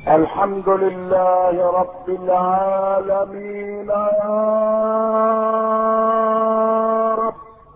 الحمد لله رب العالمين يا رب.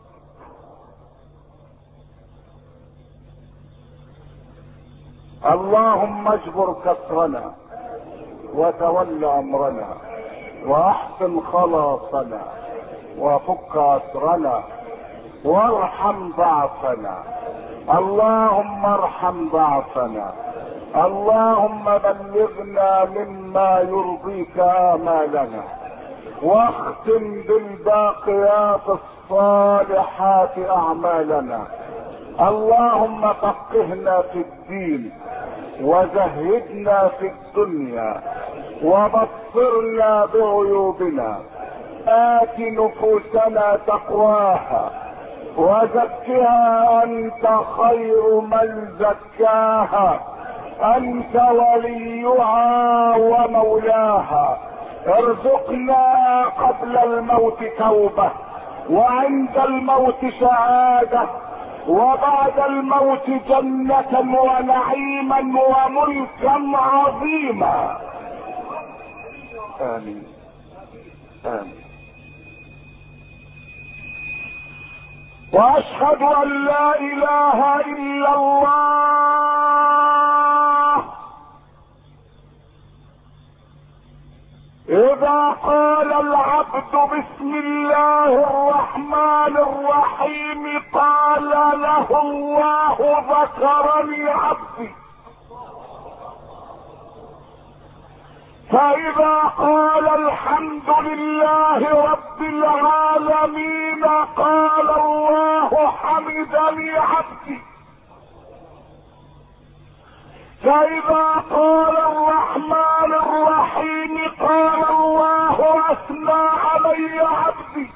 اللهم اجبر كسرنا وتول امرنا واحسن خلاصنا وفك اسرنا وارحم ضعفنا. اللهم ارحم ضعفنا. اللهم بلغنا مما يرضيك آمالنا واختم بالباقيات الصالحات أعمالنا. اللهم فقهنا في الدين وزهدنا في الدنيا وبصرنا بعيوبنا. آت نفوسنا تقواها وزكها أنت خير من زكاها. أنت وليها ومولاها. ارزقنا قبل الموت توبة وعند الموت شهادة وبعد الموت جنة ونعيما وملكا عظيما. آمين آمين. واشهد ان لا اله الا الله. اذا قال العبد بسم الله الرحمن الرحيم قال له الله ذكرني عبدي. فاذا قال الحمد لله رب العالمين قال الله حمدني عبدي. فاذا قال الرحمن الرحيم قال الله اثنى علي عبدي.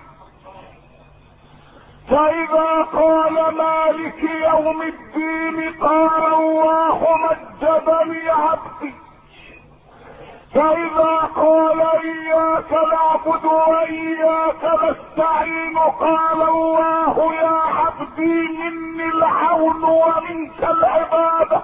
فاذا قال مالك يوم الدين قال الله مجدني عبدي. فاذا قال اياك نعبد واياك نستعين قال الله يا عبدي مني العون ومنك العباده.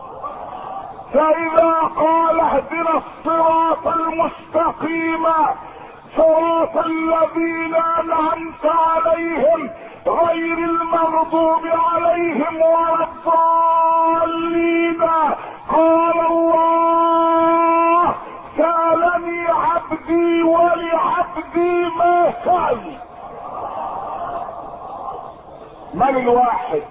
فاذا قال اهدنا الصراط المستقيم صراط الذين انعمت عليهم غير المغضوب عليهم ولا الضالين قال الله سألني عبدي ولعبدي ما سأل. من الواحد؟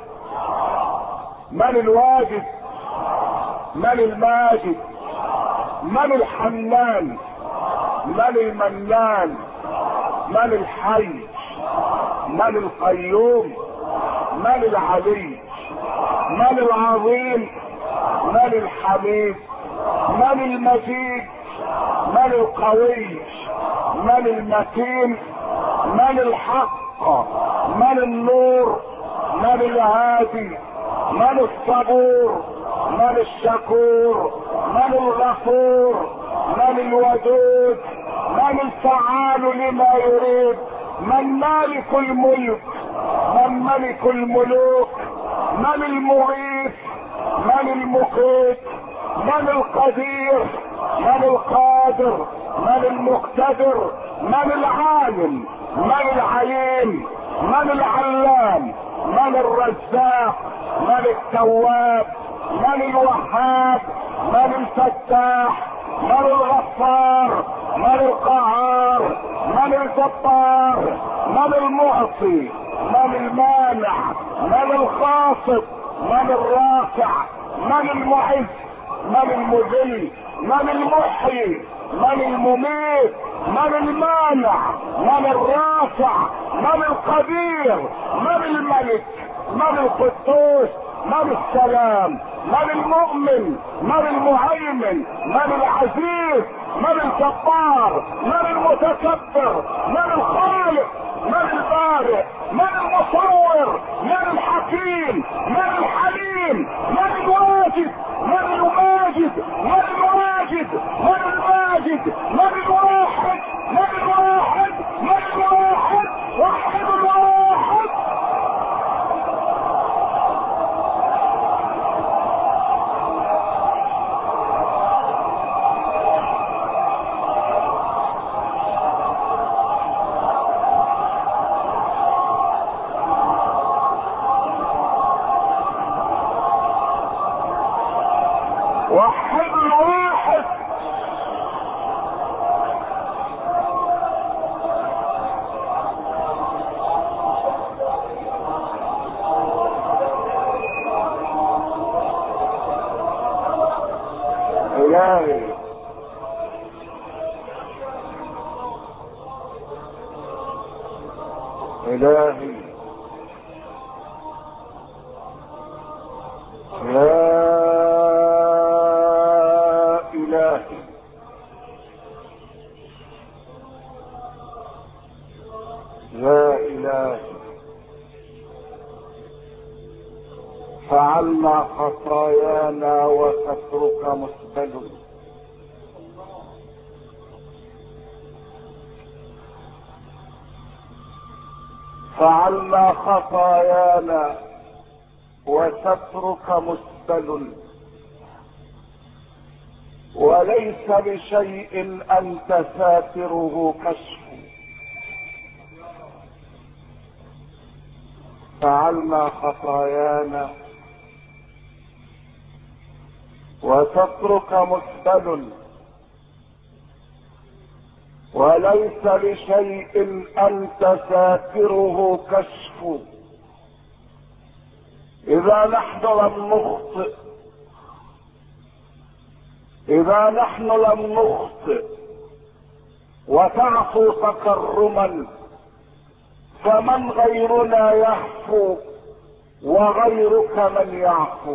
من الواجد؟ من الماجد؟ من الحنان؟ من المنان؟ من الحي؟ من القيوم؟ من العلي؟ من العظيم؟ من الحميد؟ من المجيد؟ من القوي؟ من المتين؟ من الحق؟ من النور؟ من الهادي؟ من الصبور؟ من الشكور؟ من الغفور؟ من الودود؟ من الفعال لما يريد؟ من مالك الملك؟ من ملك الملوك؟ من المغيث؟ من المقيت؟ من القدير؟ من القادر؟ من المقتدر؟ من العالم؟ من العليم؟ من العلام؟ من الرزاق؟ من التواب؟ من الوهاب؟ من الفتاح؟ من الغفار؟ من القهار؟ من الجبار؟ من المعطي؟ من المانع؟ من الخافض؟ من الرافع؟ من المعز؟ من المذل؟ من المحيي؟ من المميت؟ من المانع؟ من الرافع؟ من القدير؟ من الملك؟ من القدوس؟ من السلام؟ من المؤمن؟ من المهيمن؟ من العزيز؟ من الجبار؟ من المتكبر؟ من الخالق؟ من البارئ؟ من المصور؟ من الحكيم؟ من الحليم؟ من الواجد؟ من الماجد؟ من الواجد؟ من الماجد؟ من الواحد؟ من الواحد؟ من الواحد؟ وحد الواحد. واحد الواحد. إلهي إلهي يا إلهي يا إلهي، فعلنا خطايانا وسترك مسبل، فعلنا خطايانا وسترك مسبل، وليس لشيء أنت ساتره كشف. فعلنا خطايانا وسترك مسبل، وليس لشيء أنت ساتره كشف. إذا نحن لم نخطئ، إذا نحن لم نخطئ وتعفو تكرما، فمن غيرنا يعفو وغيرك من يعفو.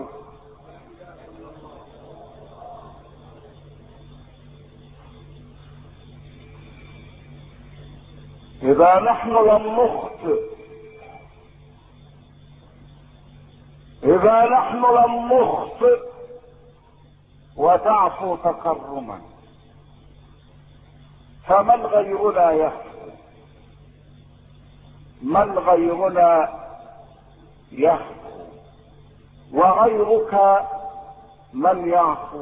إذا نحن لم نخطئ، إذا نحن لم نخطئ وتعفو تكرما، فمن غيرنا يعفو، من غيرنا يعفو وغيرك من يعفو.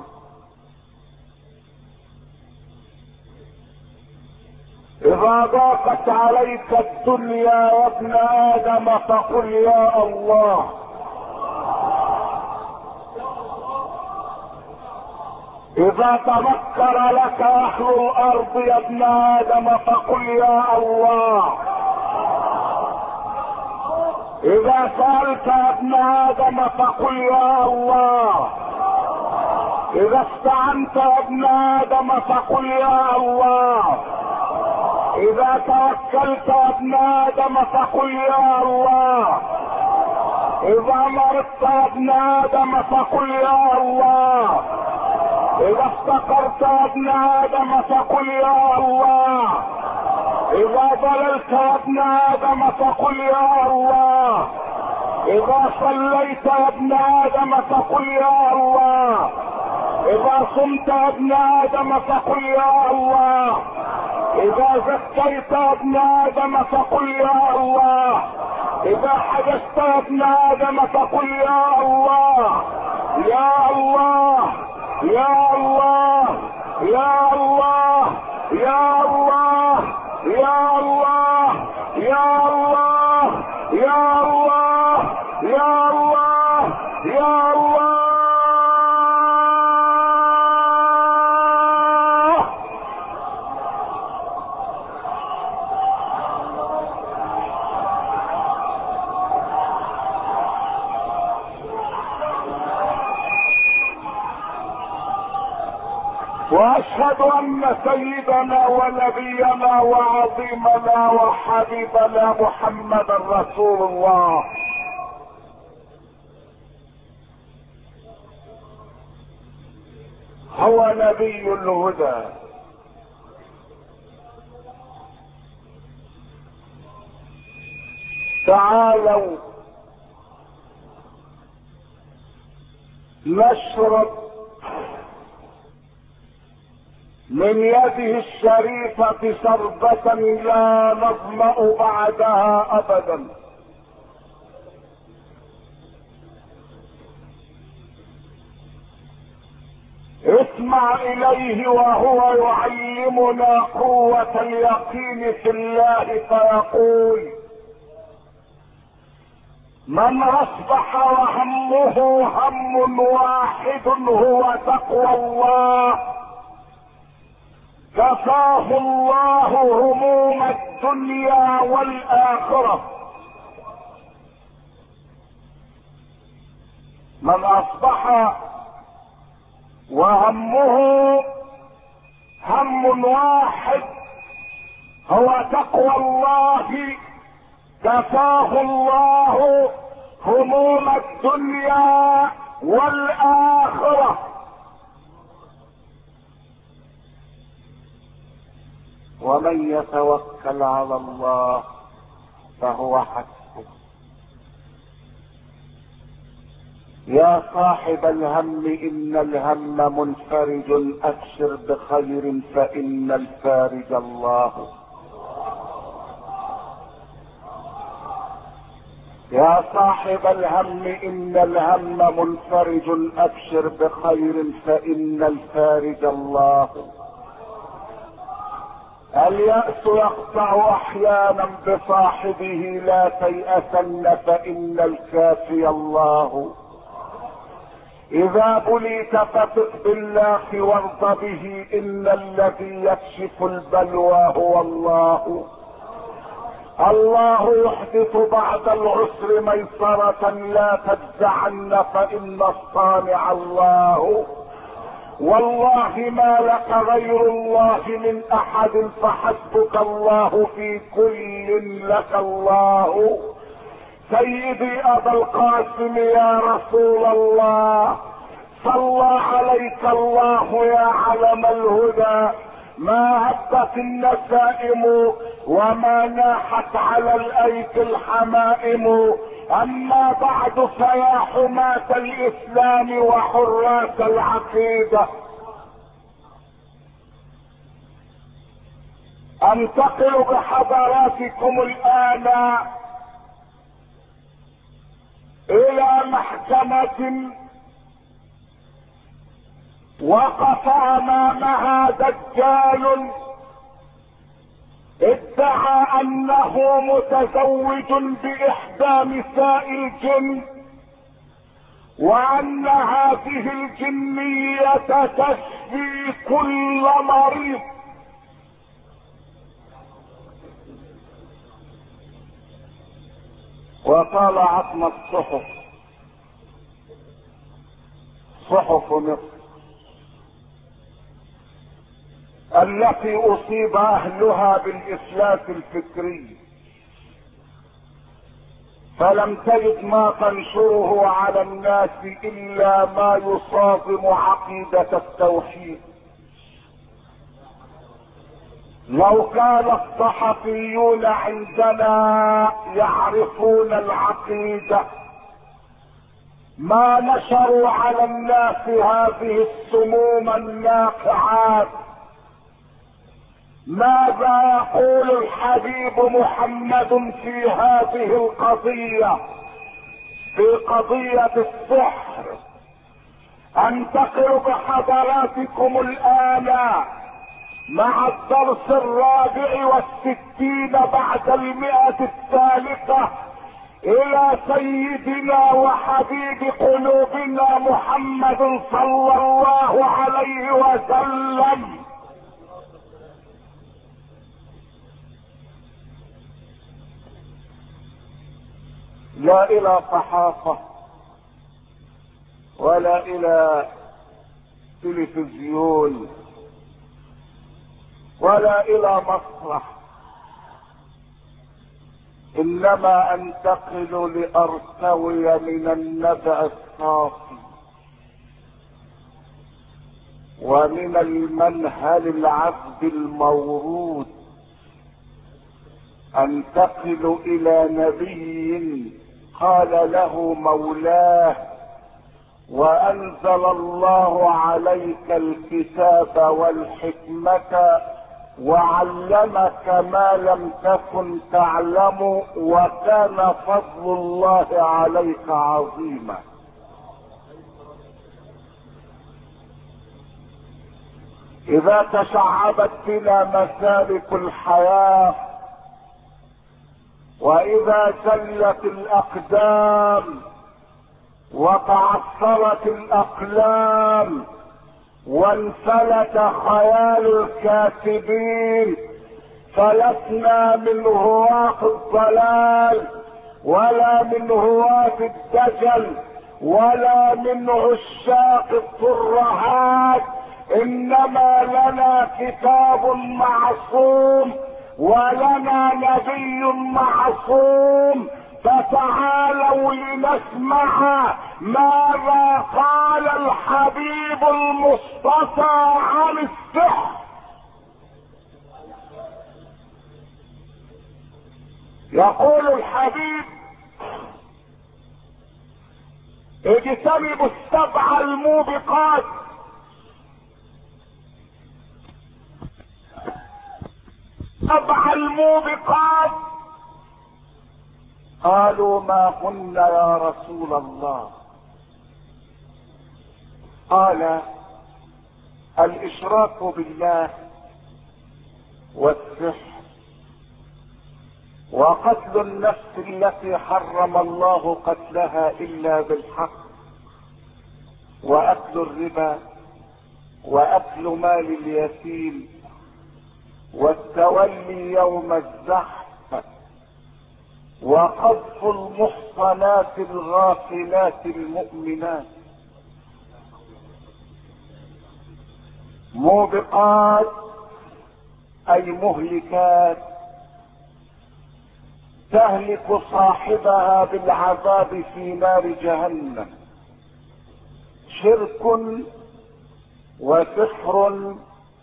إذا ضاقت عليك الدنيا يا ابن آدم فقل يا الله. إذا تمكر لك أهل الأرض يا ابن آدم فقل يا الله. إذا سألت يا ابن آدم فقل يا الله. إذا استعنت يا ابن آدم فقل يا الله. إذا توكلت يا ابن آدم فقل يا الله. إذا مرضت يا ابن آدم فقل يا الله. إذا افتقرت يا ابن آدم فقل يا الله. إذا ضللت يا ابن آدم فقل يا الله. إذا صليت يا ابن آدم فقل يا الله. إذا صمت يا ابن آدم فقل يا الله. إذا زكيت يا ابن آدم فقل يا الله. إذا حدثت يا ابن آدم فقل يا الله. يا الله يا الله يا الله يا الله يا الله يا الله يا الله يا الله يا الله. واشهد ان سيدنا ونبينا وعظيمنا وحبيبنا محمدا رسول الله. هو نبي الهدى، تعالوا نشرب من يده الشريفة شربة لا نظمأ بعدها أبدا. اسمع إليه وهو يعلمنا قوة اليقين في الله فيقول: من اصبح وهمه هم واحد هو تقوى الله كفاه الله هموم الدنيا والاخره. من اصبح وهمه هم واحد هو تقوى الله كفاه الله هموم الدنيا والاخره. ومن يتوكل على الله فهو حسبه. يا صاحب الهم ان الهم منفرج ابشر بخير فان الفارج الله. يا صاحب الهم ان الهم منفرج ابشر بخير فان الفارج الله. اليأس يقطع احيانا بصاحبه لا تيأسن فان الكافي الله. اذا بليت فثق بالله وارض به ان الذي يكشف البلوى هو الله. الله يحدث بعد العسر ميسرة لا تجزعن فان الصانع الله. والله ما لك غير الله من احد فحسبك الله في كل لك الله. سيدي ابا القاسم يا رسول الله صلى عليك الله يا علم الهدى. ما هبت النسائم وما ناحت على الايك الحمائم. اما بعد فيا حماة الاسلام وحراس العقيدة انتقل بحضراتكم الان الى محكمة وقف امامها دجال ادعى انه متزوج باحدى نساء الجن وان هذه الجنية تشفي كل مريض. وطالعتنا الصحف صحف مصر التي اصيب اهلها بالافلاس الفكري فلم تجد ما تنشره على الناس الا ما يصادم عقيدة التوحيد. لو كان الصحفيون عندنا يعرفون العقيدة ما نشروا على الناس هذه السموم الناقعات. ماذا يقول الحبيب محمد في هذه القضية، في قضية السحر؟ انتقل بحضراتكم الآن مع الدرس 64 بعد 100 الثالثة الى سيدنا وحبيب قلوبنا محمد صلى الله عليه وسلم. لا الى صحافة ولا الى تلفزيون ولا الى مسرح، انما انتقل لارتوي من النبأ الصافي ومن المنهل العذب المورود. انتقل الى نبي قال له مولاه: وانزل الله عليك الكتاب والحكمة وعلمك ما لم تكن تعلم وكان فضل الله عليك عظيما. اذا تشعبت بنا مسالك الحياة واذا زلت الاقدام وتعثرت الاقلام وانفلت خيال الكاتبين، فلسنا من هواة الضلال ولا من هواة الدجل ولا من عشاق الترهات، انما لنا كتاب معصوم ولنا نبي معصوم. فتعالوا لنسمع ماذا قال الحبيب المصطفى عن السحر. يقول الحبيب: اجتنبوا السبع الموبقات. سبع الموبقات. قالوا: ما هن يا رسول الله؟ قال: الاشراك بالله والسحر وقتل النفس التي حرم الله قتلها الا بالحق واكل الربا واكل مال اليتيم والتولي يوم الزحف وقذف المحصنات الغافلات المؤمنات. موبقات اي مهلكات تهلك صاحبها بالعذاب في نار جهنم. شرك وسحر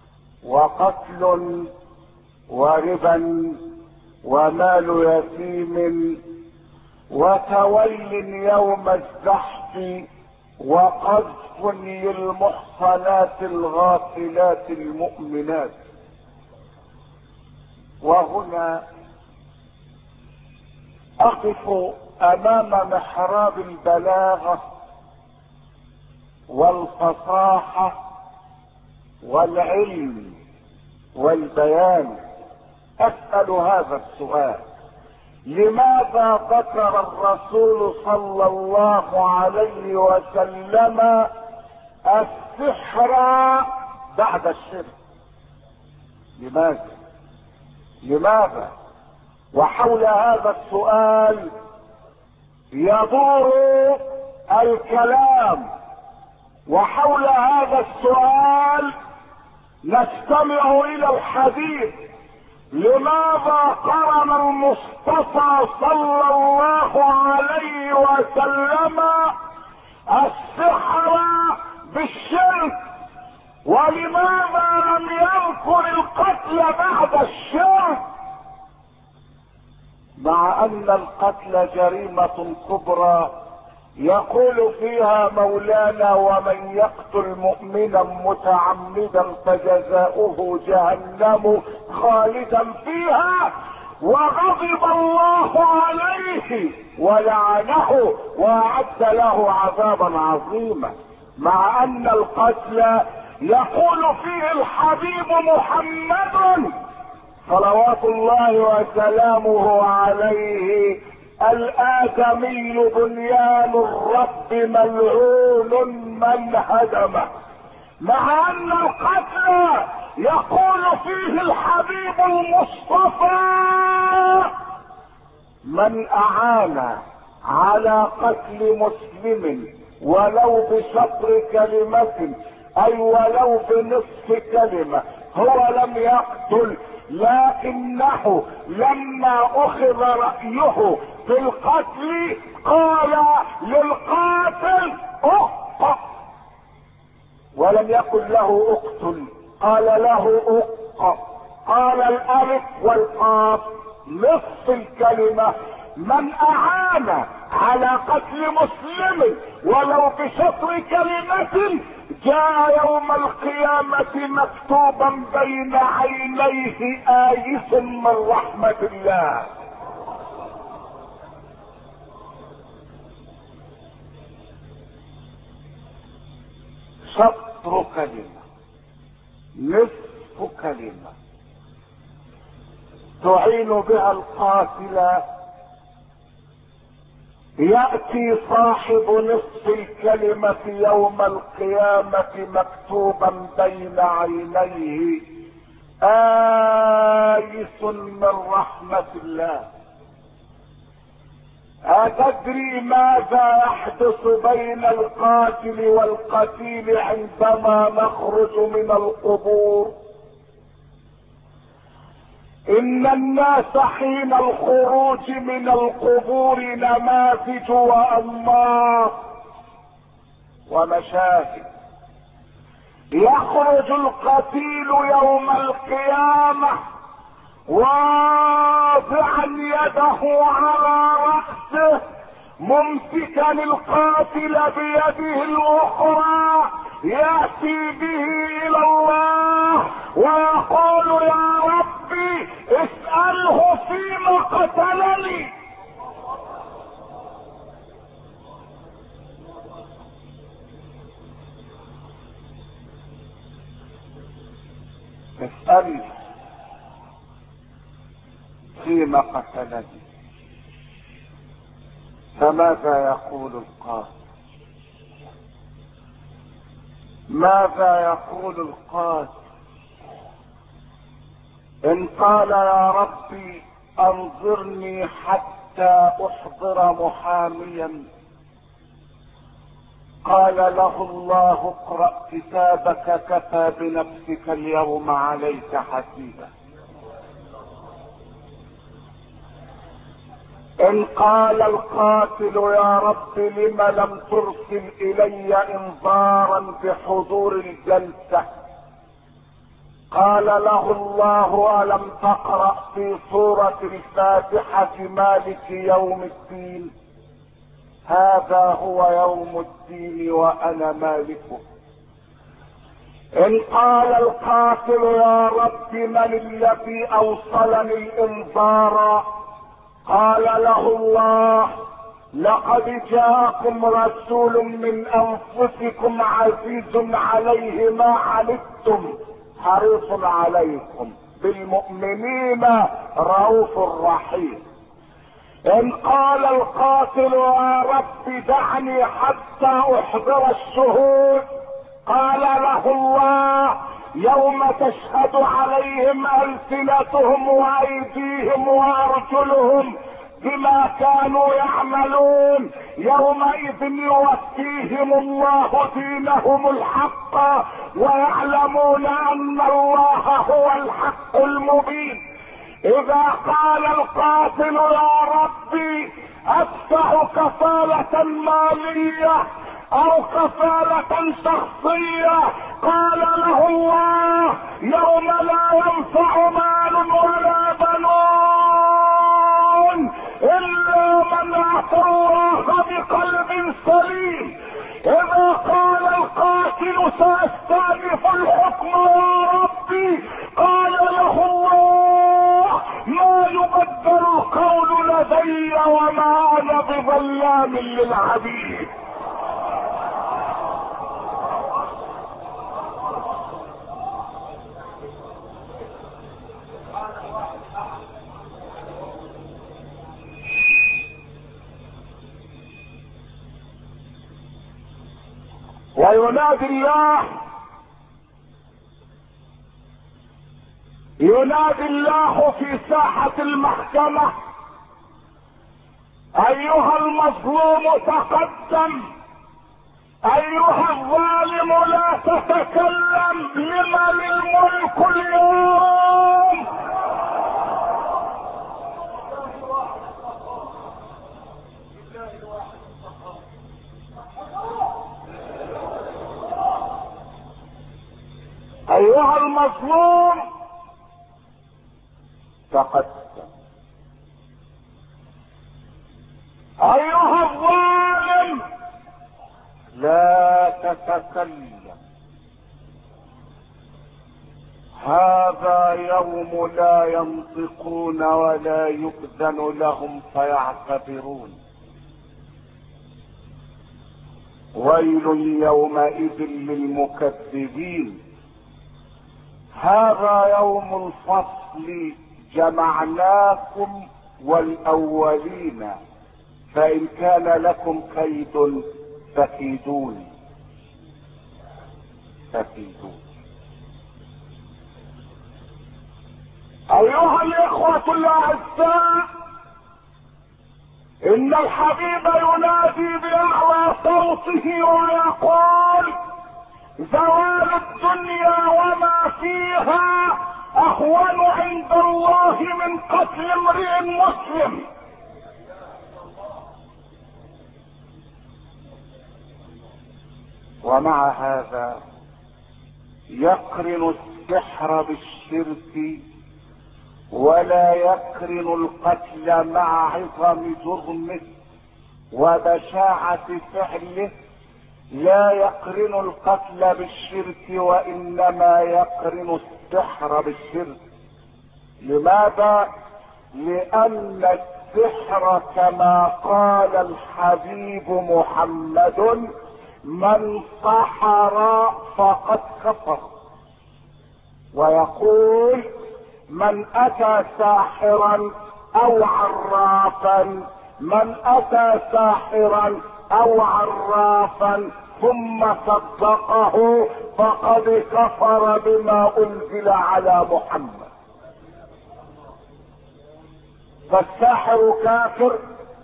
وقتل وربا ومال يتيم وتول يوم الزحف وقذف للمحصنات الغافلات المؤمنات. وهنا اقف امام محراب البلاغة والفصاحة والعلم والبيان، اسأل هذا السؤال: لماذا ذكر الرسول صلى الله عليه وسلم السحر بعد الشرك؟ لماذا؟ وحول هذا السؤال يدور الكلام، وحول هذا السؤال نستمع الى الحديث. لماذا قرن المصطفى صلى الله عليه وسلم السحر بالشرك؟ ولماذا لم يذكر القتل بعد الشرك؟ مع ان القتل جريمة كبرى يقول فيها مولانا: ومن يقتل مؤمنا متعمدا فجزاؤه جهنم خالدا فيها وغضب الله عليه ولعنه واعد له عذابا عظيما. مع ان القتل يقول فيه الحبيب محمد صلوات الله وسلامه عليه: الآدمي بنيان الرب ملعون من هدمه. مع ان القتل يقول فيه الحبيب المصطفى: من اعان على قتل مسلم ولو بشطر كلمة اي ولو بنصف كلمة، هو لم يقتل، لكنه لما اخذ رأيه في القتل قال للقاتل اقتل، ولم يقل له اقتل، قال له اقتل. قال الالف والقاف نصف الكلمة. من اعان على قتل مسلم ولو بشطر كلمة جاء يوم القيامة مكتوبا بين عينيه آيس من رحمة الله. شطر كلمة، نصف كلمة تعين بها القاتل يأتي صاحب نصف الكلمة يوم القيامة مكتوبا بين عينيه آيس من رحمة الله. أتدري ماذا يحدث بين القاتل والقتيل عندما نخرج من القبور؟ إن الناس حين الخروج من القبور نماذج وأنماط ومشاهد. يخرج القتيل يوم القيامة واضعا يده على رأسه ممسكا القاتل بيده الأخرى، يأتي به إلى الله ويقول يا ربي اسأله فيما قتلني. اسأله فيما قتلني. فماذا يقول القاتل؟ ماذا يقول القاتل؟ ان قال يا ربي انظرني حتى احضر محاميا، قال له الله اقرأ كتابك كفى بنفسك اليوم عليك حسيبا. ان قال القاتل يا رب لم لم ترسل الي انذارا بحضور الجلسة، قال له الله الم تقرأ في سورة الفاتحة مالك يوم الدين، هذا هو يوم الدين وانا مالكه. ان قال القاتل يا رب من الذي اوصلني الانذار، قال له الله لقد جاءكم رسول من انفسكم عزيز عليه ما عنتم حريص عليكم بالمؤمنين رؤوف رحيم. ان قال القاتل يا رب دعني حتى احضر الشهود، قال له الله يوم تشهد عليهم ألسنتهم وأيديهم وأرجلهم بما كانوا يعملون، يومئذ يوفيهم الله دينهم الحق ويعلمون أن الله هو الحق المبين. إذا قال القاتل يا ربي أدفع كفالة مالية او كفالة شخصية، قال له الله يوم لا ينفع مال ولا بنون الا من اتى الله بقلب سليم. اذا قال القاتل ساستأنف الحكم يا ربي، قال له الله ما يبدل القول لدي وما انا بظلام للعبيد. ينادي الله في ساحة المحكمة ايها المظلوم تقدم، ايها الظالم لا تتكلم، لمن الملك اليوم؟ ايها المظلوم تقدم، ايها الظالم لا تتكلم. هذا يوم لا ينطقون ولا يؤذن لهم فيعتذرون. ويل يومئذ للمكذبين. هذا يوم الفصل جمعناكم والاولين فإن كان لكم كيد فكيدوني. أيها الإخوة الأعزاء، إن الحبيب ينادي بأعلى صوته ويقول: زوال الدنيا وما فيها أهون عند الله من قتل امرئ مسلم. ومع هذا يقرن السحر بالشرك، ولا يقرن القتل مع عظم جرمه وبشاعة فعله. لا يقرن القتل بالشرك، وإنما يقرن السحر بالشرك. لماذا؟ لأن السحر كما قال الحبيب محمد: من سحر فقد كفر. ويقول: من أتى ساحرا أو عرافا، من أتى ساحرا أو عرافا ثم صدقه فقد كفر بما أنزل على محمد. فالساحر كافر.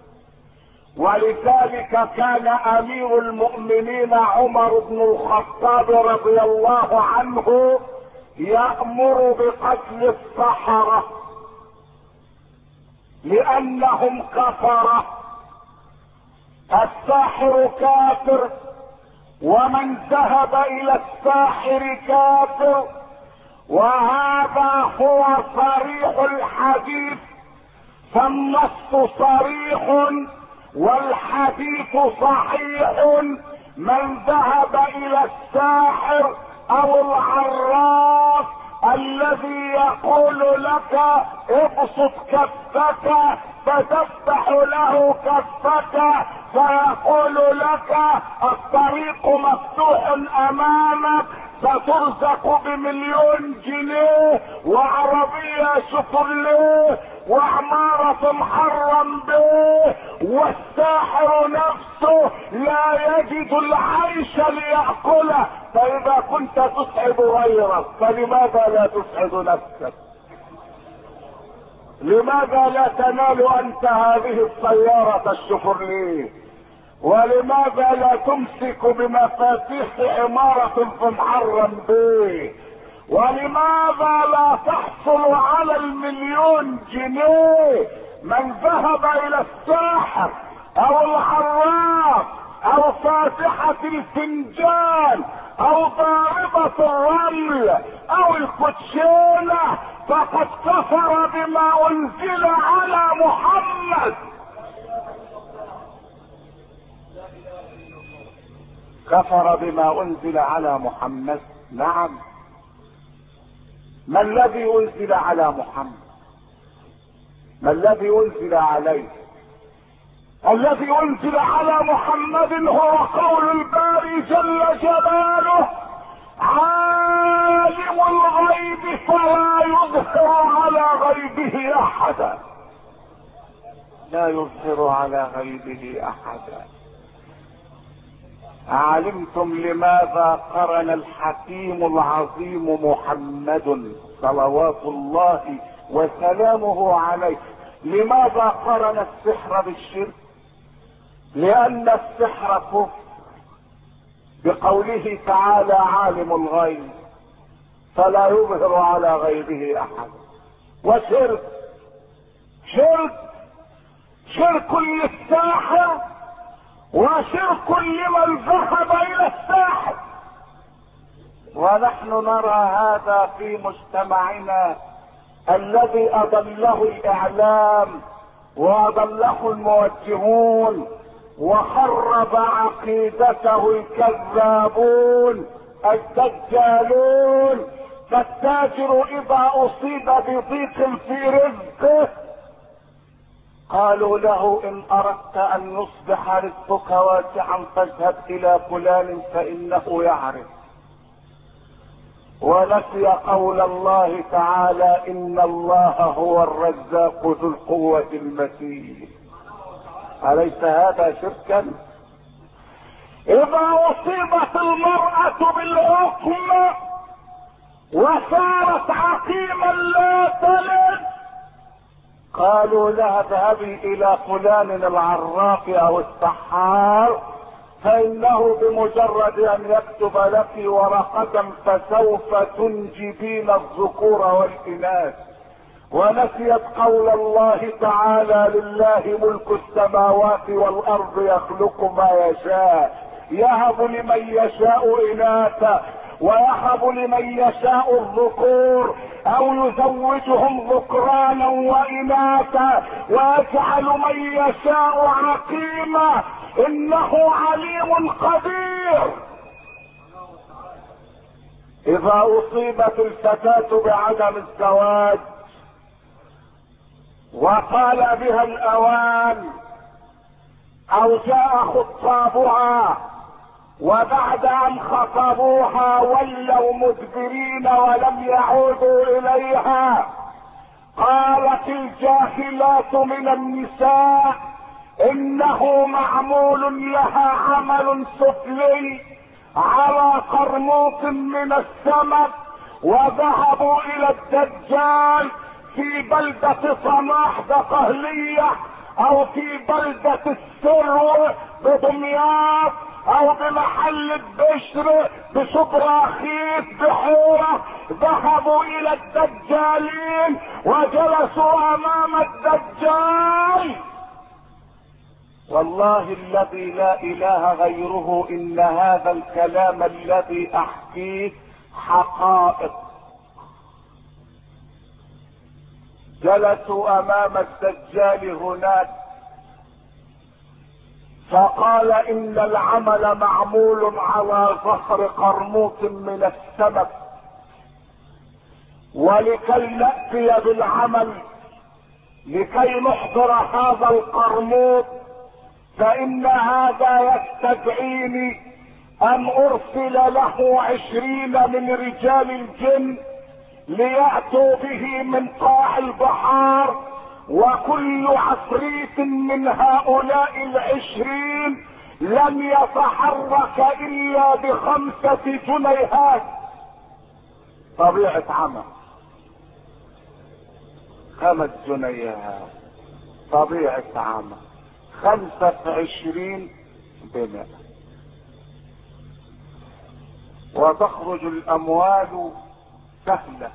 ولذلك كان امير المؤمنين عمر بن الخطاب رضي الله عنه يأمر بقتل السحرة لأنهم كفرة. الساحر كافر، ومن ذهب إلى الساحر كافر، وهذا هو صريح الحديث. فالنص صريح والحديث صحيح: من ذهب إلى الساحر أو العراف الذي يقول لك ابسط كفك فتفتح له كفك فيقول لك الطريق مفتوح امامك، سترزق ب1,000,000 جنيه وعربية شيفروليه وعمارة محرم به، والساحر نفسه لا يجد العيش ليأكله. فإذا كنت تسعد غيرك فلماذا لا تسعد نفسك؟ لماذا لا تنال أنت هذه السيارة الشيفروليه؟ ولماذا لا تمسك بمفاتيح عمارة في محرم به؟ ولماذا لا تحصل على 1,000,000 جنيه؟ من ذهب الى الساحر او العراف او فاتحة الفنجان او ضاربة الرمل او الكوتشينة فقد كفر بما انزل على محمد. كفر بما انزل على محمد. نعم. ما الذي انزل على محمد؟ ما الذي انزل عليه؟ الذي انزل على محمد هو قول الباري جل جلاله: عالم الغيب فلا يظهر على غيبه احدا. لا يظهر على غيبه احدا. أعلمتم لماذا قرن الحكيم العظيم محمد صلوات الله وسلامه عليه، لماذا قرن السحر بالشرك؟ لأن السحر كفر، بقوله تعالى: عالم الغيب فلا يظهر على غيبه أحد. وشرك شرك للساحر وشرك لمن ذهب الى الساحر. ونحن نرى هذا في مجتمعنا الذي اضله الاعلام واضله الموجهون وخرب عقيدته الكذابون الدجالون. فالتاجر اذا اصيب بضيق في رزقه قالوا له: ان اردت ان يصبح رزقك واسعا فاذهب الى فلان فانه يعرف. ونسي قول الله تعالى: ان الله هو الرزاق ذو القوة المتين. أليس هذا شركا؟ إذا أصيبت المرأة بالحكم وصارت عقيما لا تلد، قالوا لها اذهبي الى فلان العراف او السحار، فانه بمجرد ان يكتب لك ورقة فسوف تنجبين الذكور والاناث. ونسيت قول الله تعالى: لله ملك السماوات والارض يخلق ما يشاء، يهب لمن يشاء اناثا ويهب لمن يشاء الذكور او يزوجهم ذكرانا واناثا ويجعل من يشاء عقيما، انه عليم قدير. اذا اصيبت الفتاة بعدم الزواج وقال بها الاوان او جاء خطابها وبعد ان خطبوها ولوا مدبرين ولم يعودوا اليها، قالت الجاهلات من النساء انه معمول لها عمل سفلي على قرموط من السمك، وذهبوا الى الدجال في بلدة صلاح دقهلية او في بلدة السر بدمياط او بمحل البشر بشبراخيت بحورة. ذهبوا الى الدجالين وجلسوا امام الدجال. والله الذي لا اله غيره ان هذا الكلام الذي احكيه حقائق. جلسوا امام الدجال هناك فقال ان العمل معمول على ظهر قرموط من السمك، ولكي نأتي بالعمل لكي نحضر هذا القرموط فان هذا يستدعيني ان ارسل له 20 من رجال الجن ليأتوا به من قاع البحار، وكل عفريت من هؤلاء 20 لم يتحرك الا ب5 جنيهات. طبيعة عمل 5 جنيهات، طبيعة عمل 25 بمئة، وتخرج الاموال سهلة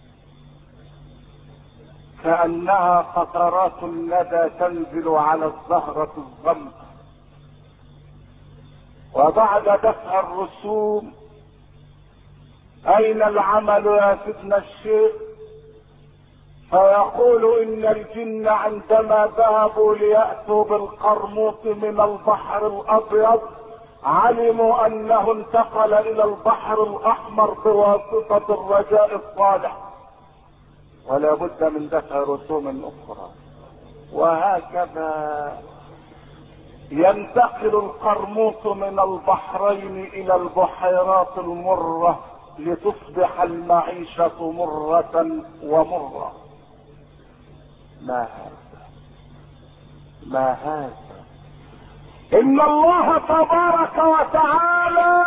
كأنها قطرات الندى تنزل على الزهرة الظلمة. وبعد دفع الرسوم اين العمل يا سيدنا الشيخ؟ فيقول ان الجن عندما ذهبوا ليأتوا بالقرموط من البحر الابيض علموا انه انتقل الى البحر الاحمر بواسطة الرجاء الصالح، ولا بد من دفع رسوم اخرى. وهكذا ينتقل القرموط من البحرين الى البحيرات المرة لتصبح المعيشة مرة ومرة. ما هذا؟ ما هذا؟ ان الله تبارك وتعالى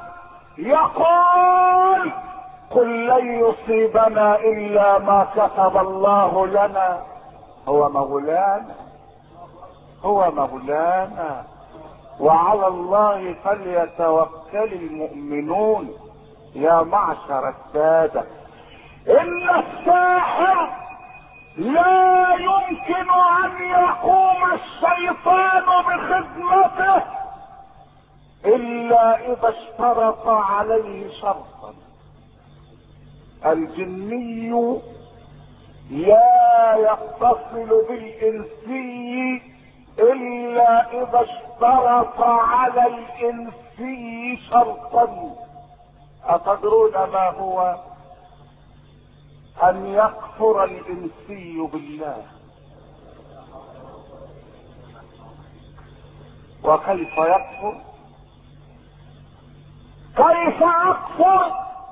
يقول: قل لن يصيبنا الا ما كتب الله لنا. هو مولانا، هو مولانا، وعلى الله فليتوكل المؤمنون. يا معشر السادة، ان الساحر لا يمكن ان يقوم الشيطان بخدمته الا اذا اشترط عليه شرطا. الجني لا يتصل بالانسي الا اذا اشترط على الانسي شرطا. اتدرون ما هو؟ ان يكفر الانسي بالله. وكيف يكفر؟ كيف يكفر؟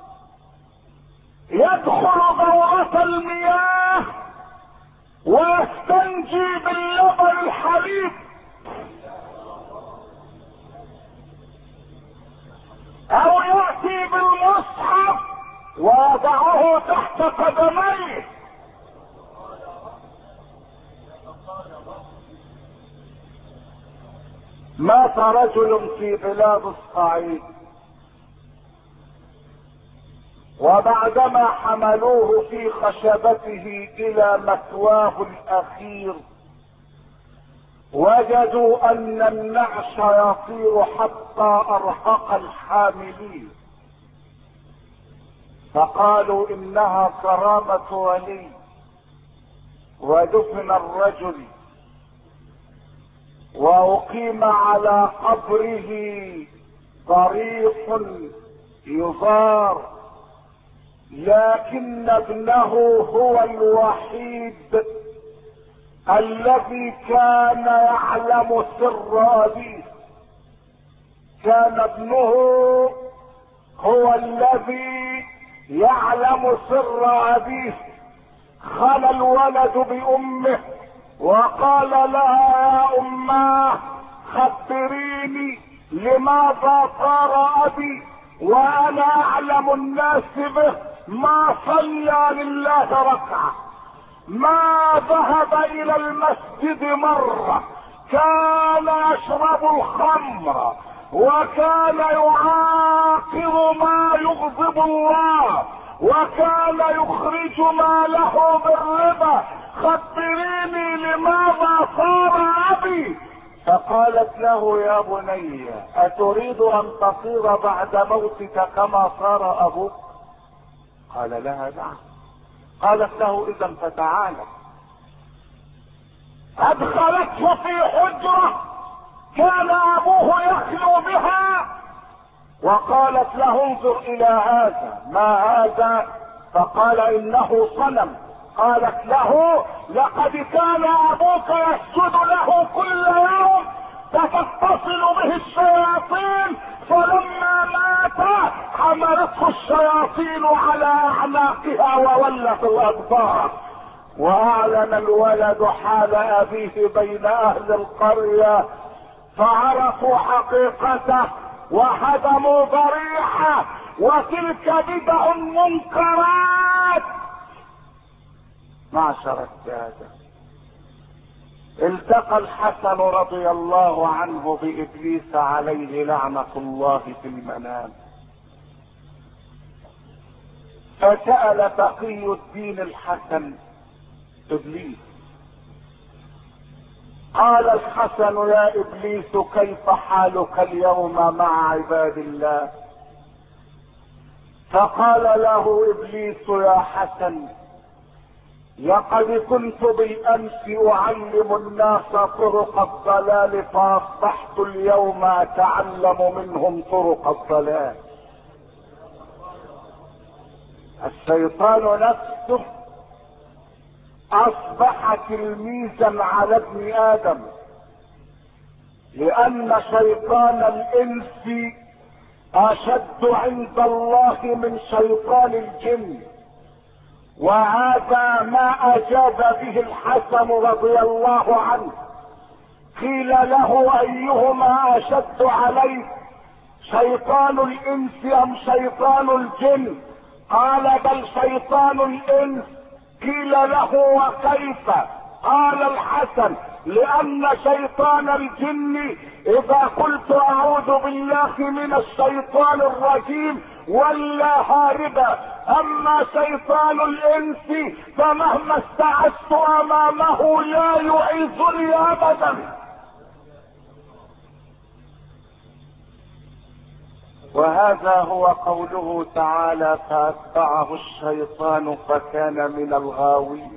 يدخل دورة المياه ويستنجي باللبن الحليب ويضعه تحت قدميه. مات رجل في بلاد الصعيد، وبعدما حملوه في خشبته الى مثواه الاخير وجدوا ان النعش يطير حتى ارهق الحاملين، فقالوا انها كرامة ولي. ودفن الرجل واقيم على قبره طريق يزار، لكن ابنه هو الوحيد الذي كان يعلم سر ابيه. كان ابنه هو الذي يعلم سر ابيه. خلى الولد بامه وقال لها يا اماه خبريني لماذا صار ابي وانا اعلم الناس به، ما صلى لله ركعه، ما ذهب الى المسجد مرة، كان يشرب الخمر وكان يعاقب ما يغضب الله وكان يخرج ماله بالربا، خبريني لماذا صار ابي. فقالت له يا بني اتريد ان تصير بعد موتك كما صار ابوك؟ قال لها نعم. قالت له اذا فتعالى. ادخلته في حجرة كان ابوه يخلو بها وقالت له انظر الى هذا، ما هذا؟ فقال انه صنم. قالت له لقد كان ابوك يسجد له كل يوم فتتصل به الشياطين، فلما مات حملته الشياطين على اعناقها وولت الادبار. واعلن الولد حال ابيه بين اهل القرية فعرفوا حقيقته وهدموا ضريحه، وتلك بدع منكرات. معشر السادة، التقى الحسن رضي الله عنه بابليس عليه لعنة الله في المنام، فسأل تقي الدين الحسن ابليس، قال الحسن يا ابليس كيف حالك اليوم مع عباد الله؟ فقال له ابليس يا حسن لقد كنت بالامس اعلم الناس طرق الضلال فاصبحت اليوم اتعلم منهم طرق الضلال. الشيطان نفسه اصبح تلميذا على ابن ادم، لان شيطان الانس اشد عند الله من شيطان الجن. وهذا ما اجاب به الحسن رضي الله عنه. قيل له ايهما اشد عليك شيطان الانس ام شيطان الجن؟ قال بل شيطان الانس. قيل له وكيف؟ قال الحسن لان شيطان الجن اذا قلت اعوذ بالله من الشيطان الرجيم ولا هاربا، اما شيطان الانس فمهما استعذت امامه لا يعيذني ابدا. وهذا هو قوله تعالى فاتبعه الشيطان فكان من الغاوين.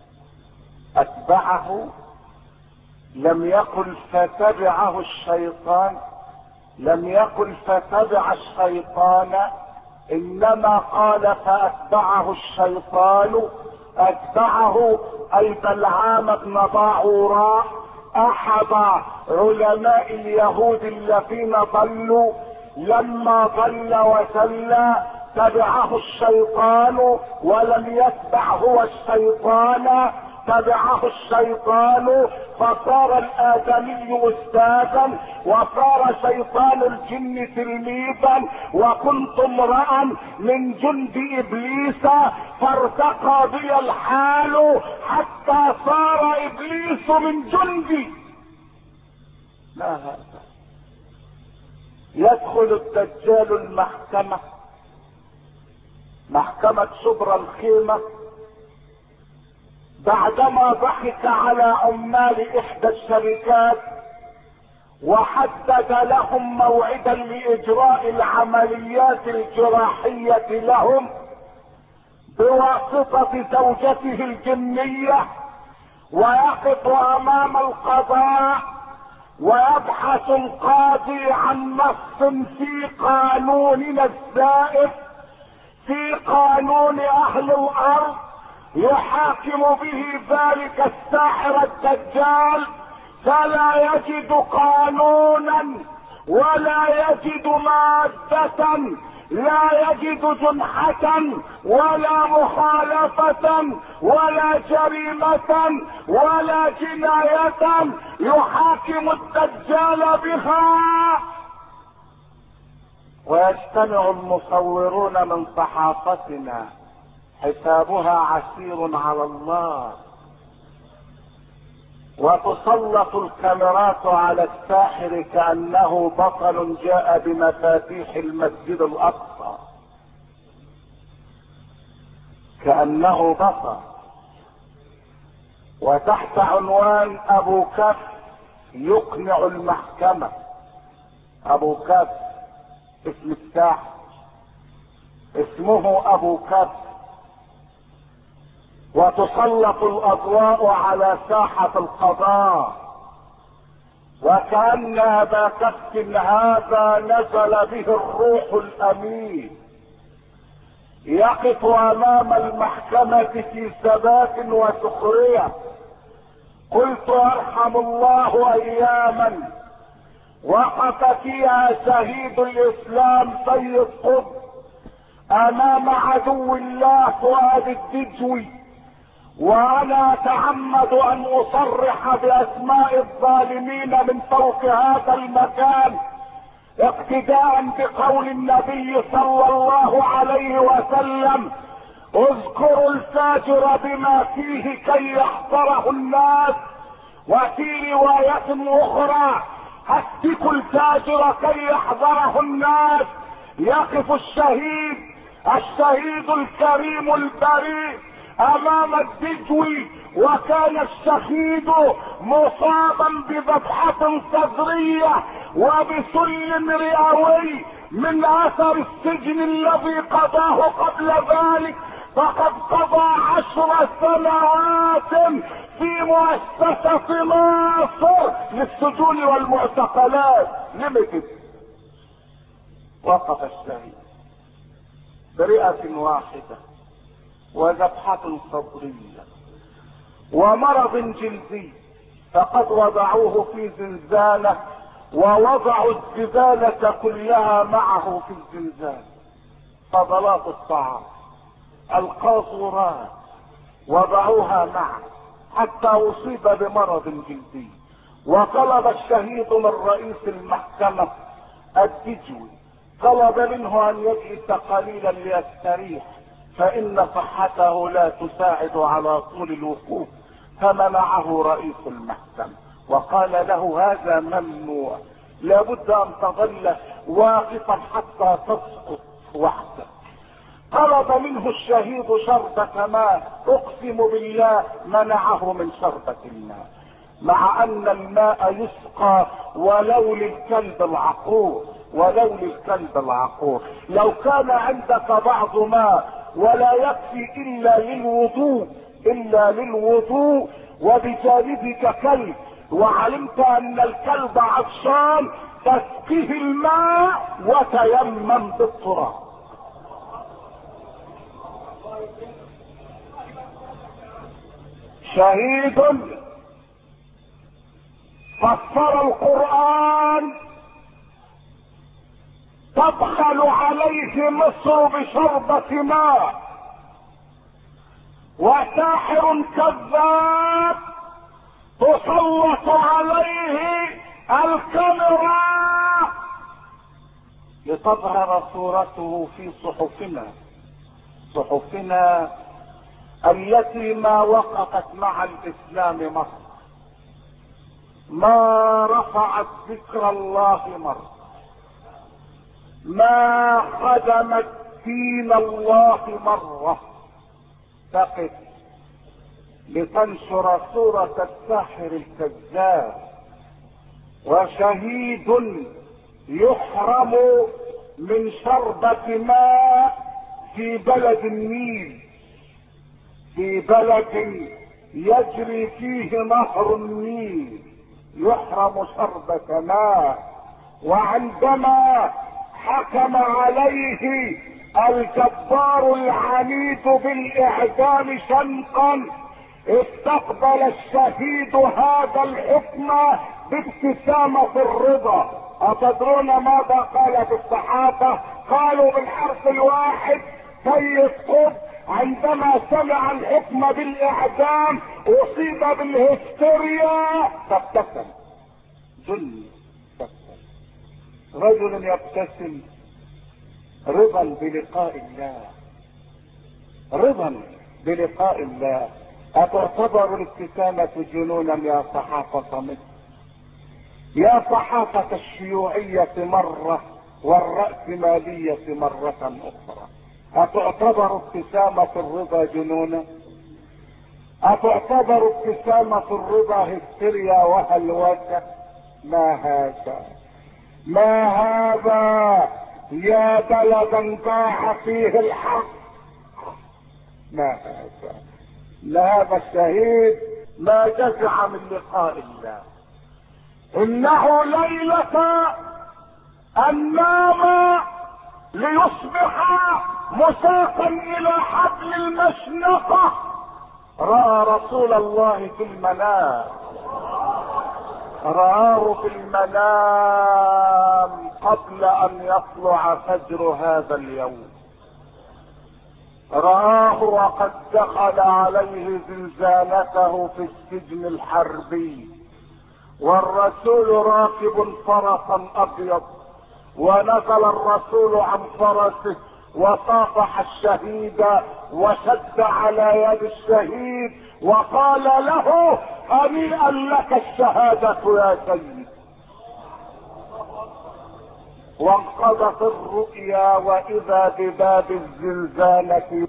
اتبعه لم يقل فتبعه الشيطان، لم يقل فتبع الشيطان، انما قال فاتبعه الشيطان. اتبعه اي بلعام بن باعوراء احد علماء اليهود الذين ضلوا، لما ضل وسلى تبعه الشيطان ولم يتبع هو الشيطان، تبعه الشيطان فصار الآدمي أستاذا وصار شيطان الجن تلميذا، وكنت امرأ من جند إبليس فارتقى بي الحال حتى صار إبليس من جندي. ما هذا؟ يدخل الدجال المحكمة، محكمة شبرا الخيمة، بعدما ضحك على عمال احدى الشركات وحدد لهم موعدا لاجراء العمليات الجراحية لهم بواسطة زوجته الجنية، ويقف امام القضاء ويبحث القاضي عن نص في قانوننا الزائف، في قانون اهل الارض، يحاكم به ذلك الساحر الدجال، فلا يجد قانونا ولا يجد مادة، لا يجد جنحة ولا مخالفة ولا جريمة ولا جناية يحاكم الدجال بها. ويجتمع المصورون من صحافتنا حسابها عسير على الله، وتسلط الكاميرات على الساحر كأنه بطل جاء بمفاتيح المسجد الأقصى، كأنه بطل. وتحت عنوان أبو كف يقنع المحكمة، أبو كف اسم الساحر، اسمه أبو كف. وتسلط الاضواء على ساحة القضاء وكأن ابا كف هذا نزل به الروح الامين، يقف امام المحكمة في ثبات وسخرية. قلت يرحم الله اياما وقف فيها شهيد الاسلام سيد قطب امام عدو الله فؤاد الدجوي، وانا اتعمد ان اصرح باسماء الظالمين من فوق هذا المكان اقتداء بقول النبي صلى الله عليه وسلم: اذكروا الفاجر بما فيه كي يحضره الناس. وفي رواية اخرى: هتكوا الفاجر كي يحضره الناس. يقف الشهيد الكريم البريء امام الدجوي، وكان الشهيد مصابا بذبحة صدرية وبسل رئوي من اثر السجن الذي قضاه قبل ذلك، فقد قضى 10 سنوات في مؤسسة ناصر للسجون والمعتقلات ليميتد. وقف الشهيد برئة واحدة وذبحة صدرية ومرض جلدي، فقد وضعوه في زنزانة ووضعوا الزبالة كلها معه في الزنزانة، فضلات الطعام، القاذورات وضعوها معه حتى اصيب بمرض جلدي. وطلب الشهيد من رئيس المحكمة الدجوي، طلب منه ان يجلس قليلا ليستريح فان صحته لا تساعد على طول الوقوف، فمنعه رئيس المحكمة وقال له: هذا ممنوع، لابد ان تظل واقفا حتى تسقط وحدك. طلب منه الشهيد شربة ماء، اقسم بالله منعه من شربة الماء، مع ان الماء يسقى ولو للكلب العقور، ولو للكلب العقور. لو كان عندك بعض ماء ولا يكفي الا للوضوء وبجانبك كلب وعلمت ان الكلب عطشان، تسقيه الماء وتيمم بالتراب. شهيد فسر القرآن تبخل عليه مصر بشربة ماء، وساحر كذاب تسلط عليه الكاميرا لتظهر صورته في صحفنا التي ما وقفت مع الاسلام مرة، ما رفعت ذكر الله مرة، ما خدمت دين الله مرة، تقف لتنشر صورة الساحر الكذاب وشهيد يحرم من شربة ماء في بلد النيل، في بلد يجري فيه نهر النيل، يحرم شربة ماء. وعندما حكم عليه الجبار العنيد بالاعدام شنقا استقبل الشهيد هذا الحكم بابتسامة الرضا. أتدرون ماذا قال في الصحافة؟ قالوا بالحرف الواحد سيد قطب عندما سمع الحكم بالاعدام اصيب بالهستيريا فابتسم. رجل يبتسم رضا بلقاء الله، رضا بلقاء الله. أتعتبر الابتسامة جنونا يا صحافة مصر، يا صحافة الشيوعية مرة والرأسمالية مرة أخرى؟ أتعتبر ابتسامة الرضا جنونا؟ أتعتبر ابتسامة الرضا هستيريا وهلوسة؟ ما هذا، ما هذا يا بلدا ضاع فيه الحق، ما هذا. لهذا الشهيد ما جزع من لقاء الله. انه ليلة ان نام ليصبح مساقا الى حبل المشنقة رأى رسول الله في المنام، رآه في المنام قبل ان يطلع فجر هذا اليوم، رآه وقد دخل عليه زنزانته في السجن الحربي، والرسول راكب فرسا ابيض، ونزل الرسول عن فرسه وصافح الشهيد وشد على يد الشهيد وقال له هنيئا لك الشهادة يا سيد. وانقضت الرؤيا واذا بباب الزنزانة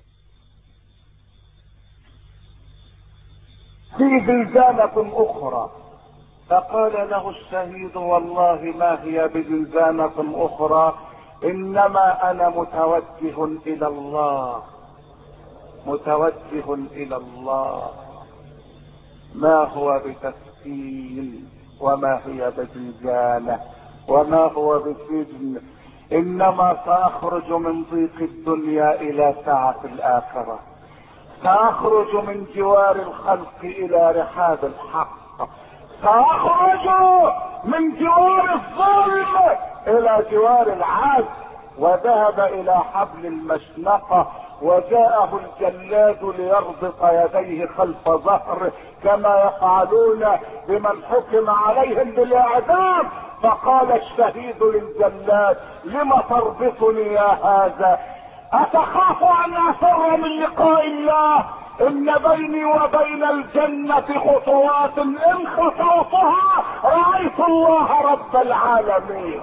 في زنزانة اخرى، فقال له الشهيد والله ما هي بزنزانة اخرى، انما انا متوجه الى الله، متوجه الى الله، ما هو بتسكين وما هي بزنزانة وما هو بسجن، انما ساخرج من ضيق الدنيا الى سعة الاخرة، ساخرج من جوار الخلق الى رحاب الحق، ساخرج من جوار الظلم الى جوار العدل. وذهب الى حبل المشنقة وجاءه الجلاد ليربط يديه خلف ظهره كما يفعلون بمن حكم عليهم بالاعدام. فقال الشهيد للجلاد لم تربطني يا هذا؟ اتخاف ان افر من لقاء الله؟ ان بيني وبين الجنة خطوات ان خطوتها رأيت الله رب العالمين.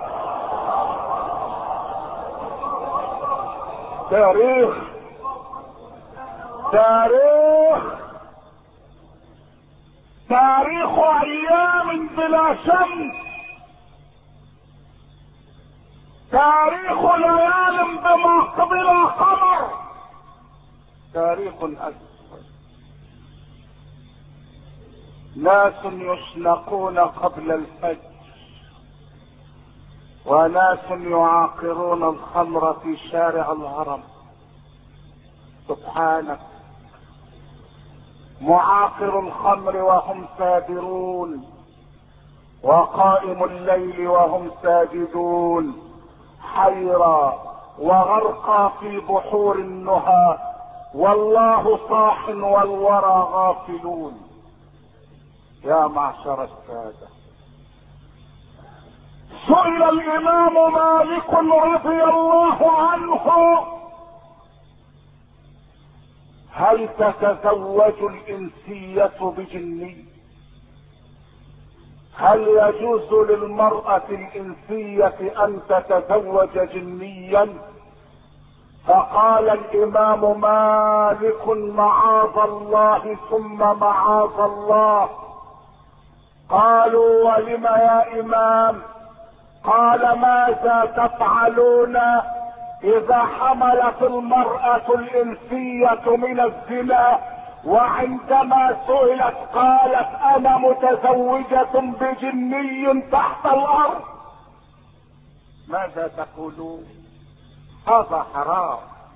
تاريخ، تاريخ، تاريخ ايام بلا شمس، تاريخ ليال بلا قمر، تاريخ اسود. ناس يشنقون قبل الفجر، وناس يعاقرون الخمر في شارع الهرم. سبحانك، معاقر الخمر وهم سابرون، وقائم الليل وهم ساجدون، حيرى وغرقى في بحور النهى والله صاح والورى غافلون. يا معشر السادة، سئل الامام مالك رضي الله عنه: هل تتزوج الانسية بجني؟ هل يجوز للمرأة الانسية ان تتزوج جنيا؟ فقال الامام مالك: معاذ الله ثم معاذ الله. قالوا: ولم يا امام؟ قال: ماذا تفعلون اذا حملت المرأة الانسية من الزنا، وعندما سئلت قالت: انا متزوجة بجني تحت الارض؟ ماذا تقولون؟ هذا حرام.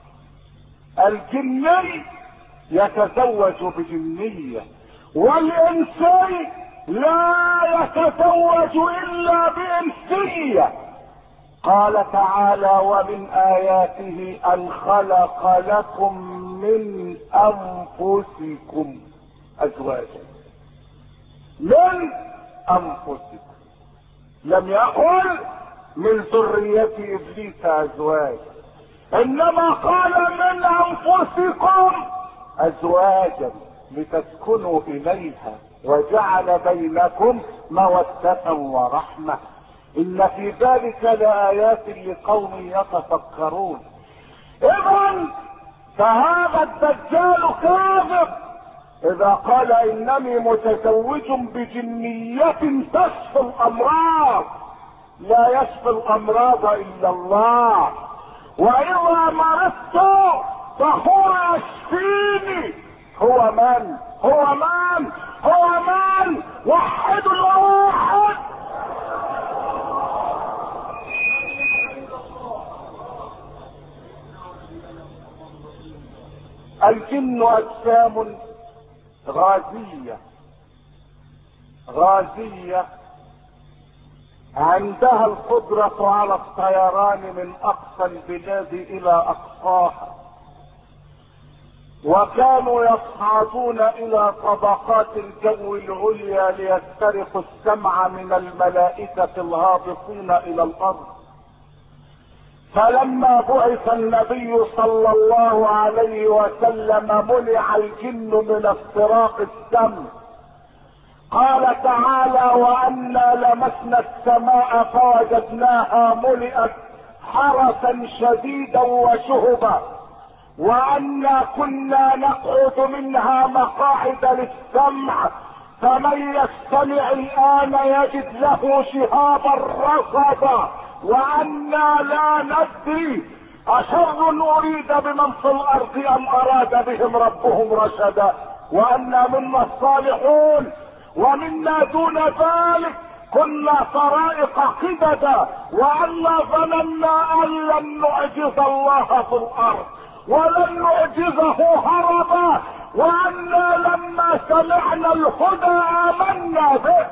الجني يتزوج بجنية، والانسي لا يتزوج الا بانسية. قال تعالى: ومن اياته ان خلق لكم من انفسكم ازواجا. من انفسكم، لم يقل من ذرية ابليس ازواج، انما قال من انفسكم ازواجا لتسكنوا اليها وجعل بينكم مودة ورحمة. ان في ذلك لآيات لقوم يتفكرون. اذا فهذا الدجال كاذب اذا قال انني متزوج بجنية تشفي الامراض. لا يشفي الامراض الا الله، واذا مرضت فهو يشفيني. هو من؟ هو من؟ هو من؟ وحد الواحد. الجن اجسام غازية عندها القدرة على الطيران من اقصى البلاد الى اقصاها، وكانوا يصعدون الى طبقات الجو العليا ليسترقوا السمع من الملائكة الهابطين الى الارض. فلما بعث النبي صلى الله عليه وسلم منع الجن من استراق السمع. قال تعالى: وأنا لمسنا السماء فوجدناها ملئت حرسا شديدا وشهبا، وأنا كنا نقعد منها مقاعد للسمع، فمن يستمع الآن يجد له شهابا رصدا، وأنا لا ندري أشر أريد بمن في الأرض أم أراد بهم ربهم رشدا، وأنا منا الصالحون ومنا دون ذلك كنا طرائق قددا، وأنا ظننا أن لن نعجز الله في الأرض ولن نعجزه هربا، وأنا لما سمعنا الهدى آمنا به.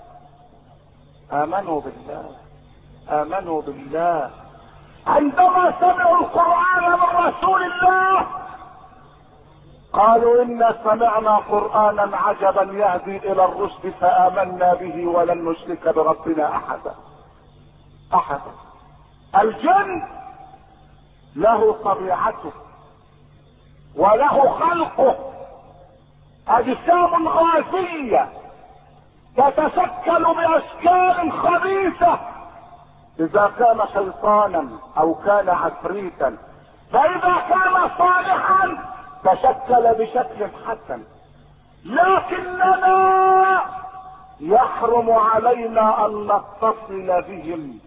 آمنوا بالله عندما سمعوا القرآن من رسول الله قالوا: إنا سمعنا قرآنا عجبا يهدي إلى الرشد فآمنا به ولن نشرك بربنا أحدا. الجن له طبيعته وله خلقه، أجسام غازية تتشكل بأشكال خبيثة إذا كان شيطانا أو كان عفريتا، فإذا كان صالحا تشكل بشكل حسن. لكننا يحرم علينا أن نتصل بهم.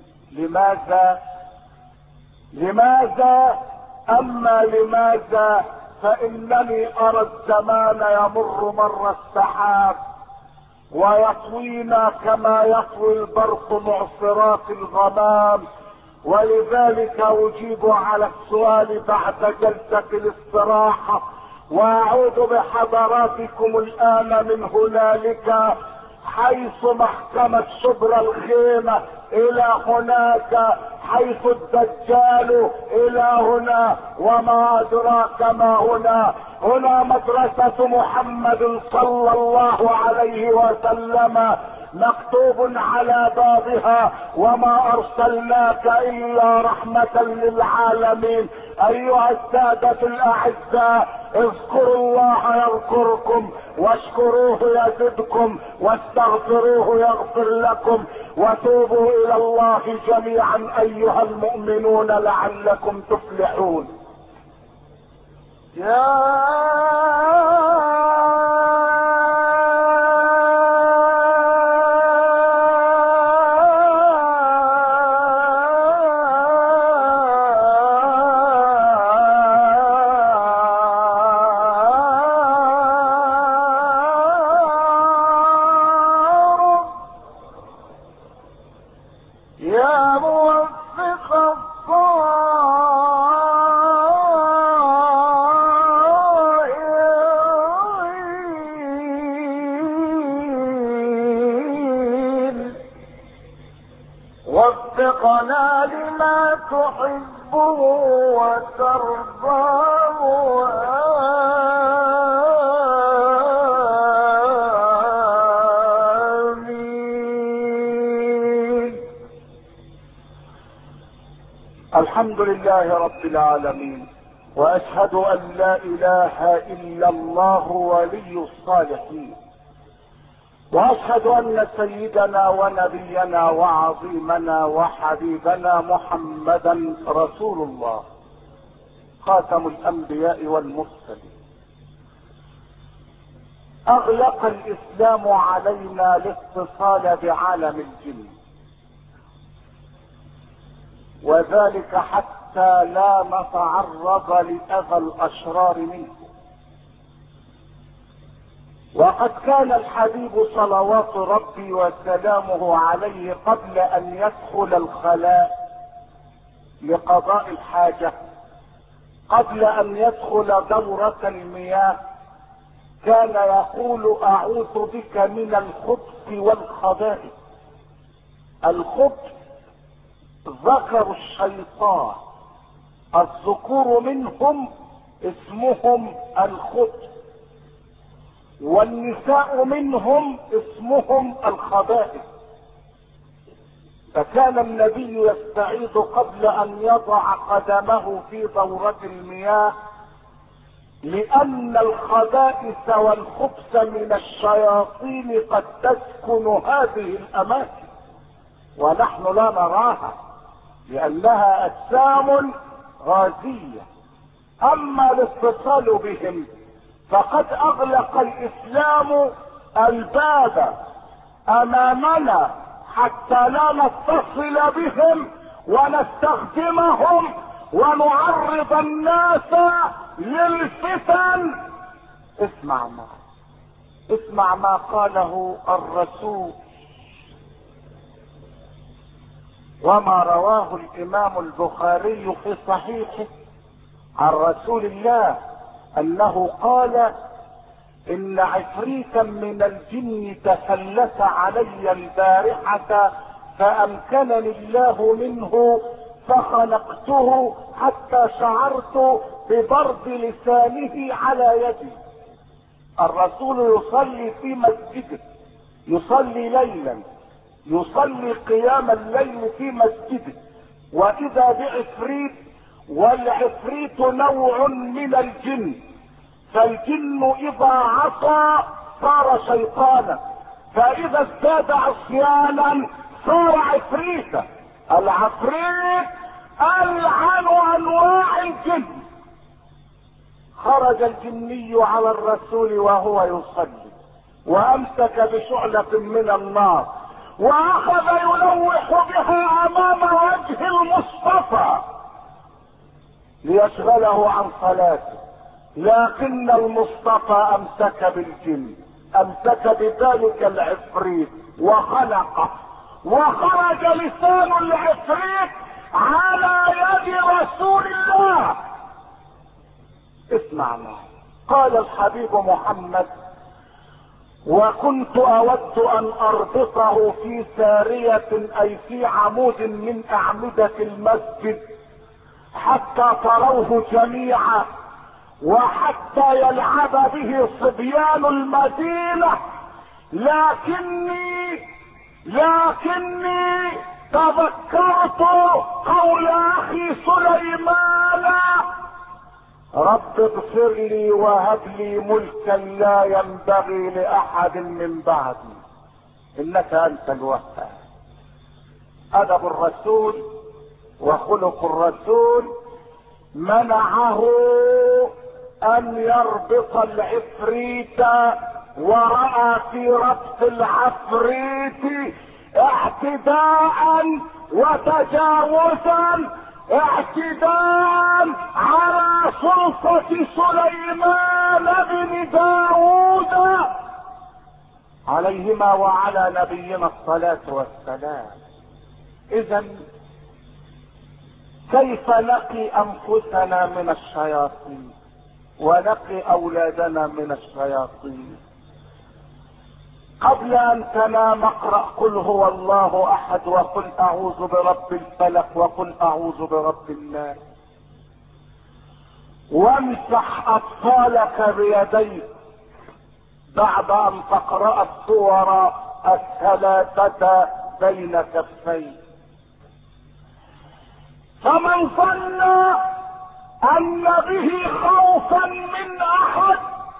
لماذا؟ أما لماذا فإنني أرى الزمان يمر مر السحاب ويطوينا كما يطوي البرق معصرات الغمام، ولذلك أجيب على السؤال بعد جلسة الاستراحة، وأعود بحضراتكم الآن من هنالك حيث محكمة شبرا الخيمة الى هناك، حيث الدجال الى هنا، وما ادراك ما هنا. هنا مدرسة محمد صلى الله عليه وسلم، مكتوب على بابها: وما ارسلناك الا رحمة للعالمين. ايها السادة الاعزاء، اذكروا الله يذكركم، واشكروه يزدكم، واستغفروه يغفر لكم، وتوبوا الى الله جميعا ايها المؤمنون لعلكم تفلحون. وفقنا لما تحبه وترضاه، آمين. الحمد لله رب العالمين، واشهد ان لا اله الا الله ولي الصالحين، واشهد ان سيدنا ونبينا وعظيمنا وحبيبنا محمدا رسول الله، خاتم الانبياء والمرسلين. اغلق الاسلام علينا الاتصال بعالم الجن، وذلك حتى لا نتعرض لاذى الاشرار منه. وقد كان الحبيب صلوات ربي وسلامه عليه قبل ان يدخل الخلاء لقضاء الحاجة، قبل ان يدخل دورة المياه، كان يقول: اعوذ بك من الخبث والخبائث. الخبث ذكر الشيطان، الذكور منهم اسمهم الخبث، والنساء منهم اسمهم الخبائث. فكان النبي يستعيذ قبل ان يضع قدمه في دورة المياه، لان الخبائث والخبث من الشياطين قد تسكن هذه الاماكن ونحن لا نراها لانها اجسام غازية. اما الاتصال بهم فقد اغلق الاسلام الباب امامنا حتى لا نتصل بهم ونستخدمهم ونعرض الناس للفتن. اسمع ما قاله الرسول وما رواه الامام البخاري في صحيحه عن رسول الله انه قال: ان عفريتا من الجن تسلس علي البارحة فامكنني الله منه فخنقته حتى شعرت ببرد لسانه على يدي. الرسول يصلي في مسجده، يصلي ليلا، يصلي قيام الليل في مسجده، واذا بعفريت، والعفريت نوع من الجن، فالجن اذا عصى صار شيطانا، فاذا ازداد عصيانا صار عفريتا. العفريت العن انواع الجن. خرج الجني على الرسول وهو يصلي، وامسك بشعلة من النار واخذ يلوح بها امام وجه المصطفى ليشغله عن صلاته، لكن المصطفى امسك بالجن، امسك بذلك العفريت وخلقه، وخرج لسان العفريت على يد رسول الله. اسمع معي. قال الحبيب محمد: وكنت اود ان اربطه في سارية اي في عمود من اعمدة المسجد حتى تروه جميعا وحتى يلعب به صبيان المدينة، لكني تذكرت قول اخي سليمان: رب اغفر لي وهب لي ملكا لا ينبغي لاحد من بعدي انك انت الوهاب. ادب الرسول وخلق الرسول منعه ان يربط العفريت، ورأى في ربط العفريت اعتداء وتجاوزا، اعتداء على سلطة سليمان بن داود عليهما وعلى نبينا الصلاة والسلام. اذا كيف نقي انفسنا من الشياطين ونقي اولادنا من الشياطين؟ قبل ان تنام اقرأ قل هو الله احد وقل اعوذ برب الفلق وقل اعوذ برب الناس، وامسح اطفالك بيديك بعد ان تقرأ السور الثلاثة بين كفيك. فمن ظن ان به خوفا من احد،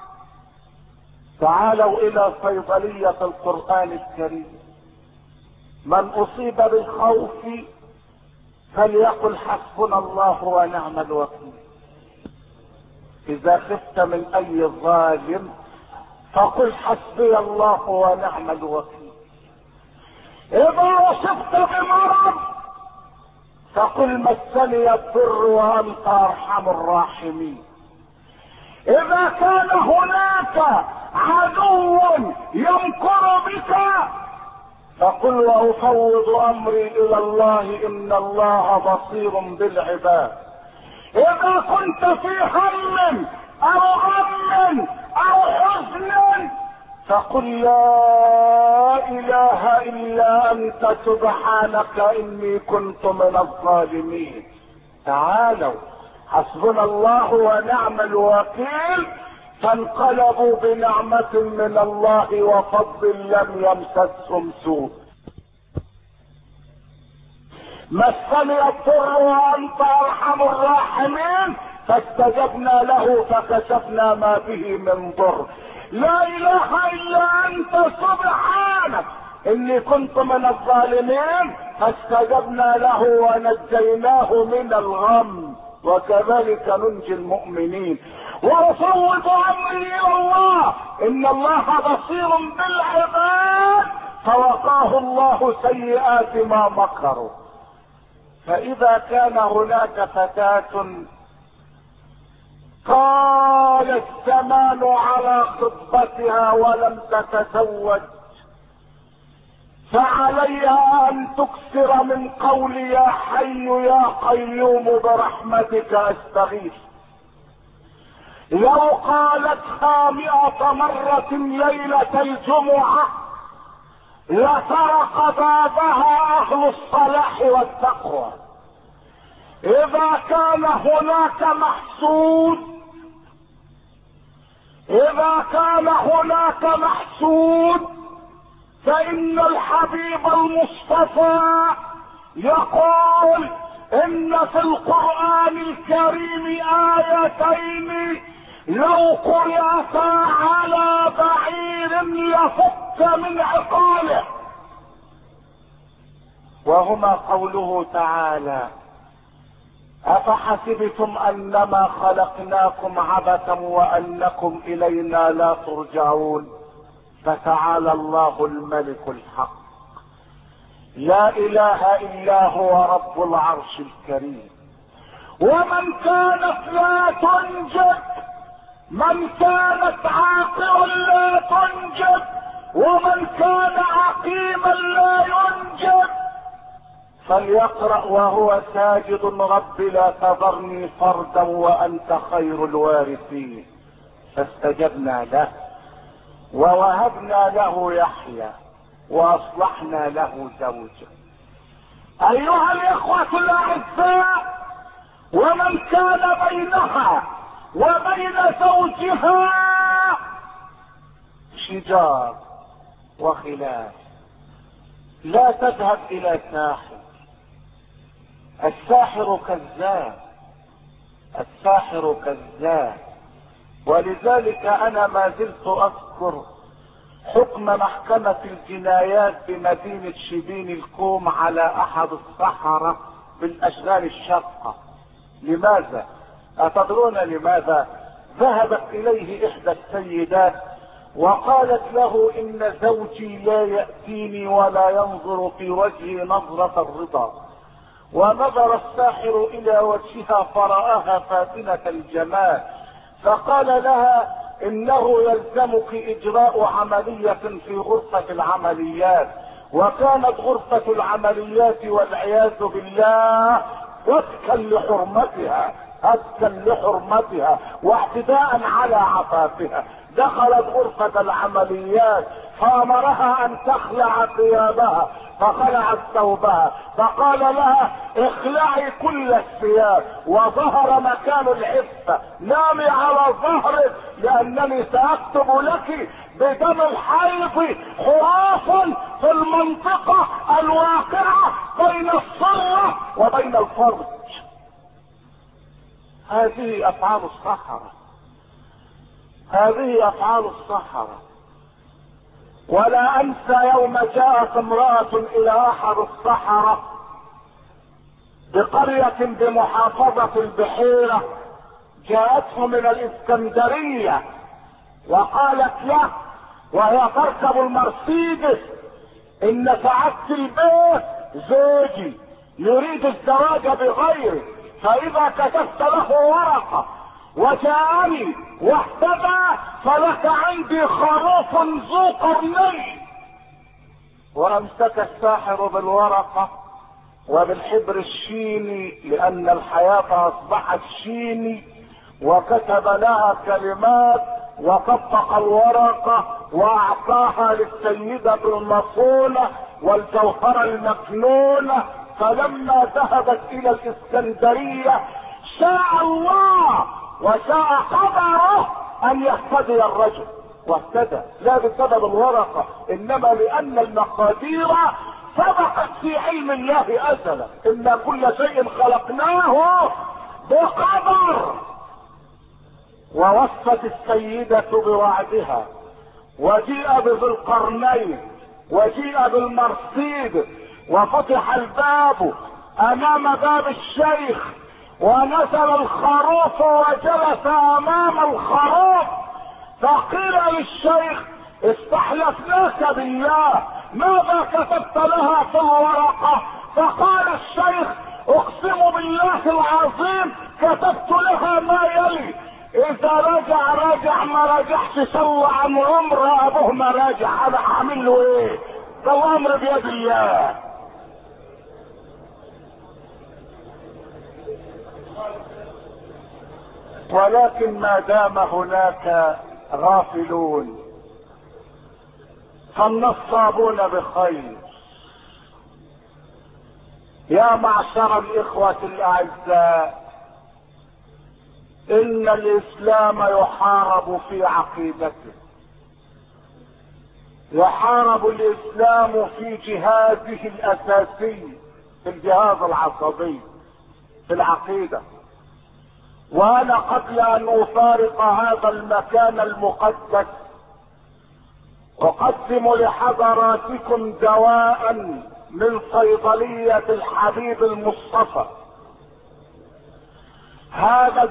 تعالوا الى صيدلية القرآن الكريم. من اصيب بالخوف فليقل حسبنا الله ونعم الوكيل. اذا خفت من اي ظالم فقل حسبي الله ونعم الوكيل. اذا اصبت بمرض فقل مسني الضر وانت ارحم الراحمين. اذا كان هناك عدو يمكر بك فقل وافوض امري الى الله ان الله بصير بالعباد. اذا كنت في هم او غم او حزن فقل لا اله الا انت سبحانك اني كنت من الظالمين. تعالوا حسبنا الله ونعم الوكيل. فانقلبوا بنعمة من الله وفضل لم يمسسهم سوء. مسني الضر وانت ارحم الراحمين فاستجبنا له فكشفنا ما به من ضر. لا اله الا انت سبحانك اني كنت من الظالمين فاستجبنا له ونجيناه من الغم وكذلك ننجي المؤمنين. وافوض امري الى الله ان الله بصير بالعباد فوقاه الله سيئات ما مكروا. فاذا كان هناك فتاة طال الزمان على خطبتها ولم تتزوج فعليها ان تكثر من قول يا حي يا قيوم برحمتك استغيث. لو قالتها 100 مرة ليلة الجمعة لسرق بابها اهل الصلاح والتقوى. اذا كان هناك محسود فان الحبيب المصطفى يقول ان في القرآن الكريم آيتين لو قرأتا على بعير لفك من عقاله، وهما قوله تعالى افحسبتم انما خلقناكم عبثا وانكم الينا لا ترجعون. فتعالى الله الملك الحق لا اله الا هو رب العرش الكريم. ومن كانت لا تنجب، من كانت عاقرا لا تنجب، ومن كان عقيما لا ينجب فليقرأ وهو ساجد رب لا تذرني فردا وانت خير الوارثين. فاستجبنا له ووهبنا له يحيى واصلحنا له زوجه. ايها الاخوة الاعزاء، ومن كان بينها وبين زوجها شجار وخلاف لا تذهب الى ساحر. الساحر كذاب، الساحر كذاب. ولذلك انا ما زلت اذكر حكم محكمة الجنايات بمدينة شبين الكوم على احد السحرة بالاشغال الشاقة. لماذا؟ اتدرون لماذا؟ ذهبت اليه احدى السيدات وقالت له ان زوجي لا يأتيني ولا ينظر في وجهي نظرة الرضا. ونظر الساحر الى وجهها فرآها فاتنة الجمال، فقال لها انه يلزمك اجراء عملية في غرفة العمليات. وكانت غرفة العمليات والعياذ بالله هتكا لحرمتها، هتكا لحرمتها واعتداء على عفافها. دخلت غرفة العمليات فامرها ان تخلع ثيابها، فخلعت ثوبها، فقال لها اخلعي كل الثياب وظهر مكان العفة، نامي على ظهرك لانني ساكتب لك بدم الحيض حروف في المنطقة الواقعة بين الصرة وبين الفرج. هذه افعال السحرة، هذه افعال السحرة. ولا انسى يوم جاءت امرأة الى احد السحرة بقرية بمحافظة البحيرة، جاءته من الاسكندرية وقالت له وهي تركب المرسيدس ان سعادة البيت زوجي يريد الزواج بغيري، فاذا كتبت له ورقة وجاءني واحتمى فلك عندي خروف ذو قرنين. وامسك الساحر بالورقة وبالحبر الشيني لان الحياة اصبحت شيني، وكتب لها كلمات وطبق الورقة واعطاها للسيدة المصونة والجوهرة المكنونة. فلما ذهبت الى الاسكندرية شاء الله وشاء قدره ان يهتدي الرجل، واهتدى لا بسبب الورقة انما لان المقادير سبقت في علم الله ازلا. ان كل شيء خلقناه بقدر. ووفت السيدة بوعدها وجيء بذي القرنين وجيء بالمرصيد وفتح الباب امام باب الشيخ ونزل الخروف وجلس امام الخروف. فقيل للشيخ استحلفناك بالله ماذا كتبت لها في الورقة؟ فقال الشيخ اقسم بالله العظيم كتبت لها ما يلي: اذا رجع ما رجعش صلى عن عمر ابوه ما راجع. انا هعمل له ايه؟ ده الامر بيد الله. ولكن ما دام هناك غافلون فالنصابون بخير. يا معشر الاخوة الاعزاء، ان الاسلام يحارب في عقيدته، يحارب الاسلام في جهازه الاساسي، في الجهاز العصبي، في العقيدة. وانا قبل ان افارق هذا المكان المقدس اقدم لحضراتكم دواء من صيدلية الحبيب المصطفى. هذا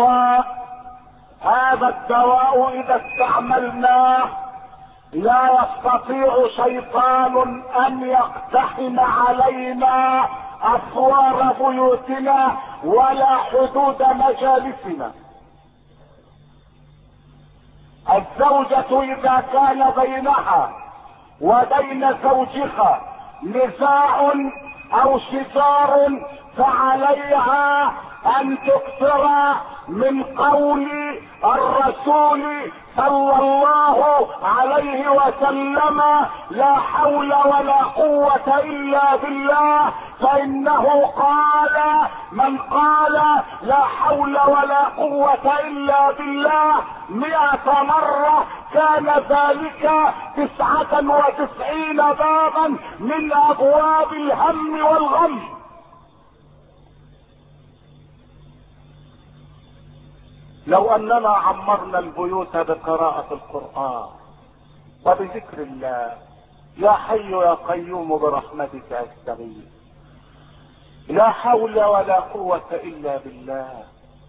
الدواء اذا استعملناه لا يستطيع شيطان ان يقتحم علينا اسوار بيوتنا ولا حدود مجالسنا. الزوجة اذا كان بينها وبين زوجها نزاع او شجار فعليها ان تكثر من قول الرسول صلى الله عليه وسلم: لا حول ولا قوة الا بالله، فانه قال: من قال لا حول ولا قوة الا بالله 100 مرة كان ذلك 99 بابا من ابواب الهم والغم. لو اننا عمرنا البيوت بقراءة القرآن وبذكر الله: يا حي يا قيوم برحمتك استغيث، لا حول ولا قوة الا بالله،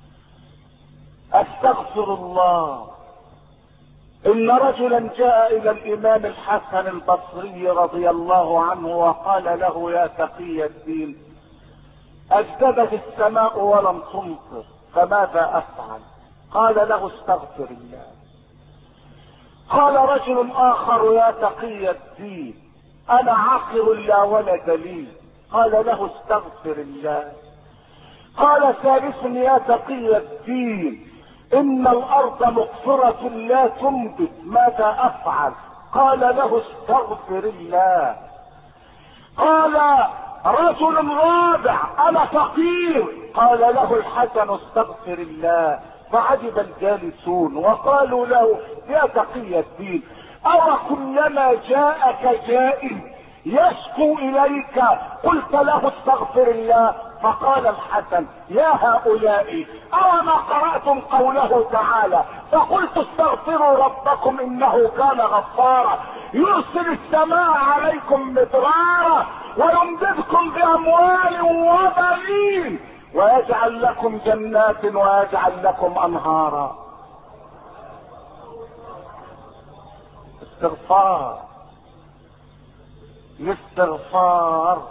استغفر الله. ان رجلا جاء الى الامام الحسن البصري رضي الله عنه وقال له: يا تقي الدين، اجدبت السماء ولم تمطر، فماذا افعل؟ قال له: استغفر الله. قال رجل اخر: يا تقي الدين، انا عاقر لا ولد لي. قال له: استغفر الله. قال ثالث: يا تقي الدين، ان الارض مقفرة لا تنبت، ماذا افعل؟ قال له: استغفر الله. قال رجل رابع: انا فقير. قال له الحسن: استغفر الله. فعجب الجالسون وقالوا له: يا تقي الدين، او كلما جاءك جائز يشكو اليك قلت له استغفر الله؟ فقال الحسن: يا هؤلاء، أوما قرأتم قوله تعالى: فقلت استغفروا ربكم انه كان غفارا يرسل السماء عليكم مدرارا ويمددكم باموال وبنين ويجعل لكم جنات ويجعل لكم انهارا. استغفار، الاستغفار.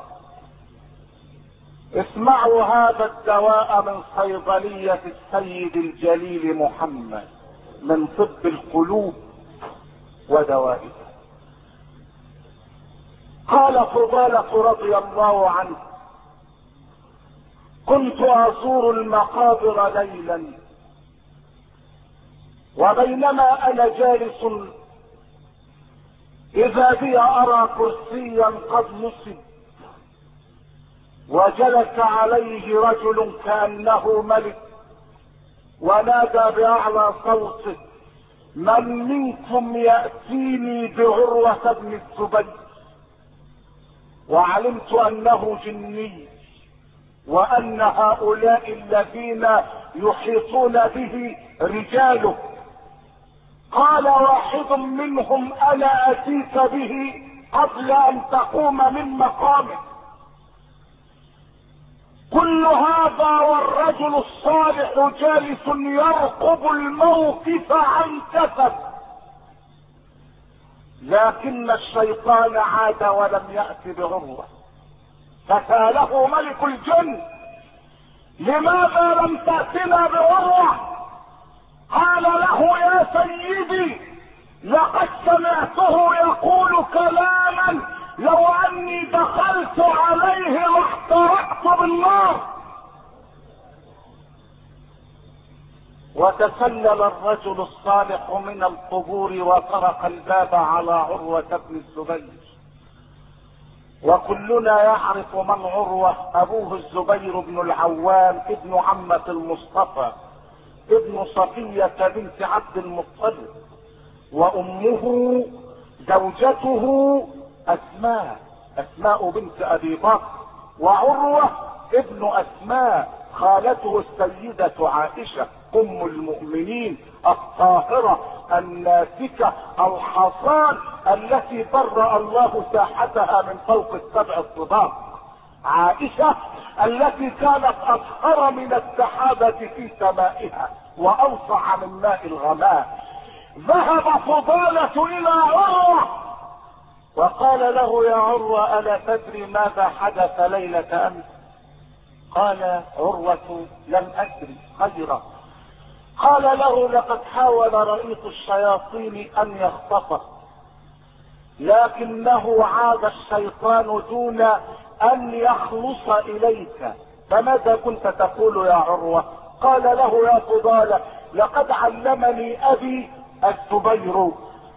اسمعوا هذا الدواء من صيدلية السيد الجليل محمد من طب القلوب ودوائها. قال فضالة رضي الله عنه: كنت ازور المقابر ليلا، وبينما انا جالس اذا بي ارى كرسيا قد نصب، وجلس عليه رجل كأنه ملك، ونادى بأعلى صوته: من منكم يأتيني بعروة بن الزبير؟ وعلمت أنه جني، وأن هؤلاء الذين يحيطون به رجاله. قال واحد منهم: أنا أتيك به قبل أن تقوم من مقامك. كل هذا والرجل الصالح جالس يرقب الموقف عن كثب، لكن الشيطان عاد ولم يأت بعروة، فسأله ملك الجن: لماذا لم تأتنا بعروة؟ قال له: يا سيدي، لقد سمعته يقول كلاما لو اني دخلت عليه واحترقت بالنار. وتسلل الرجل الصالح من القبور وطرق الباب على عروة بن الزبير. وكلنا يعرف من عروة: ابوه الزبير بن العوام ابن عمة المصطفى ابن صفية بنت عبد المطلب، وامه زوجته اسماء بنت ابي بكر، وعروة ابن اسماء خالته السيدة عائشة ام المؤمنين الطاهرة الناسكة الحصان التي برأ الله ساحتها من فوق السبع الطباق، عائشة التي كانت اطهر من السحابة في سمائها واوسع من ماء الغمام. ذهب فضالة الى عروة وقال له: يا عروة، ألا تدري ماذا حدث ليلة أمس؟ قال عروة: لم أدري خيرا. قال له: لقد حاول رئيس الشياطين أن يخطفه، لكنه عاد الشيطان دون أن يخلص إليك، فماذا كنت تقول يا عروة؟ قال له: يا فضالة، لقد علمني ابي الزبير،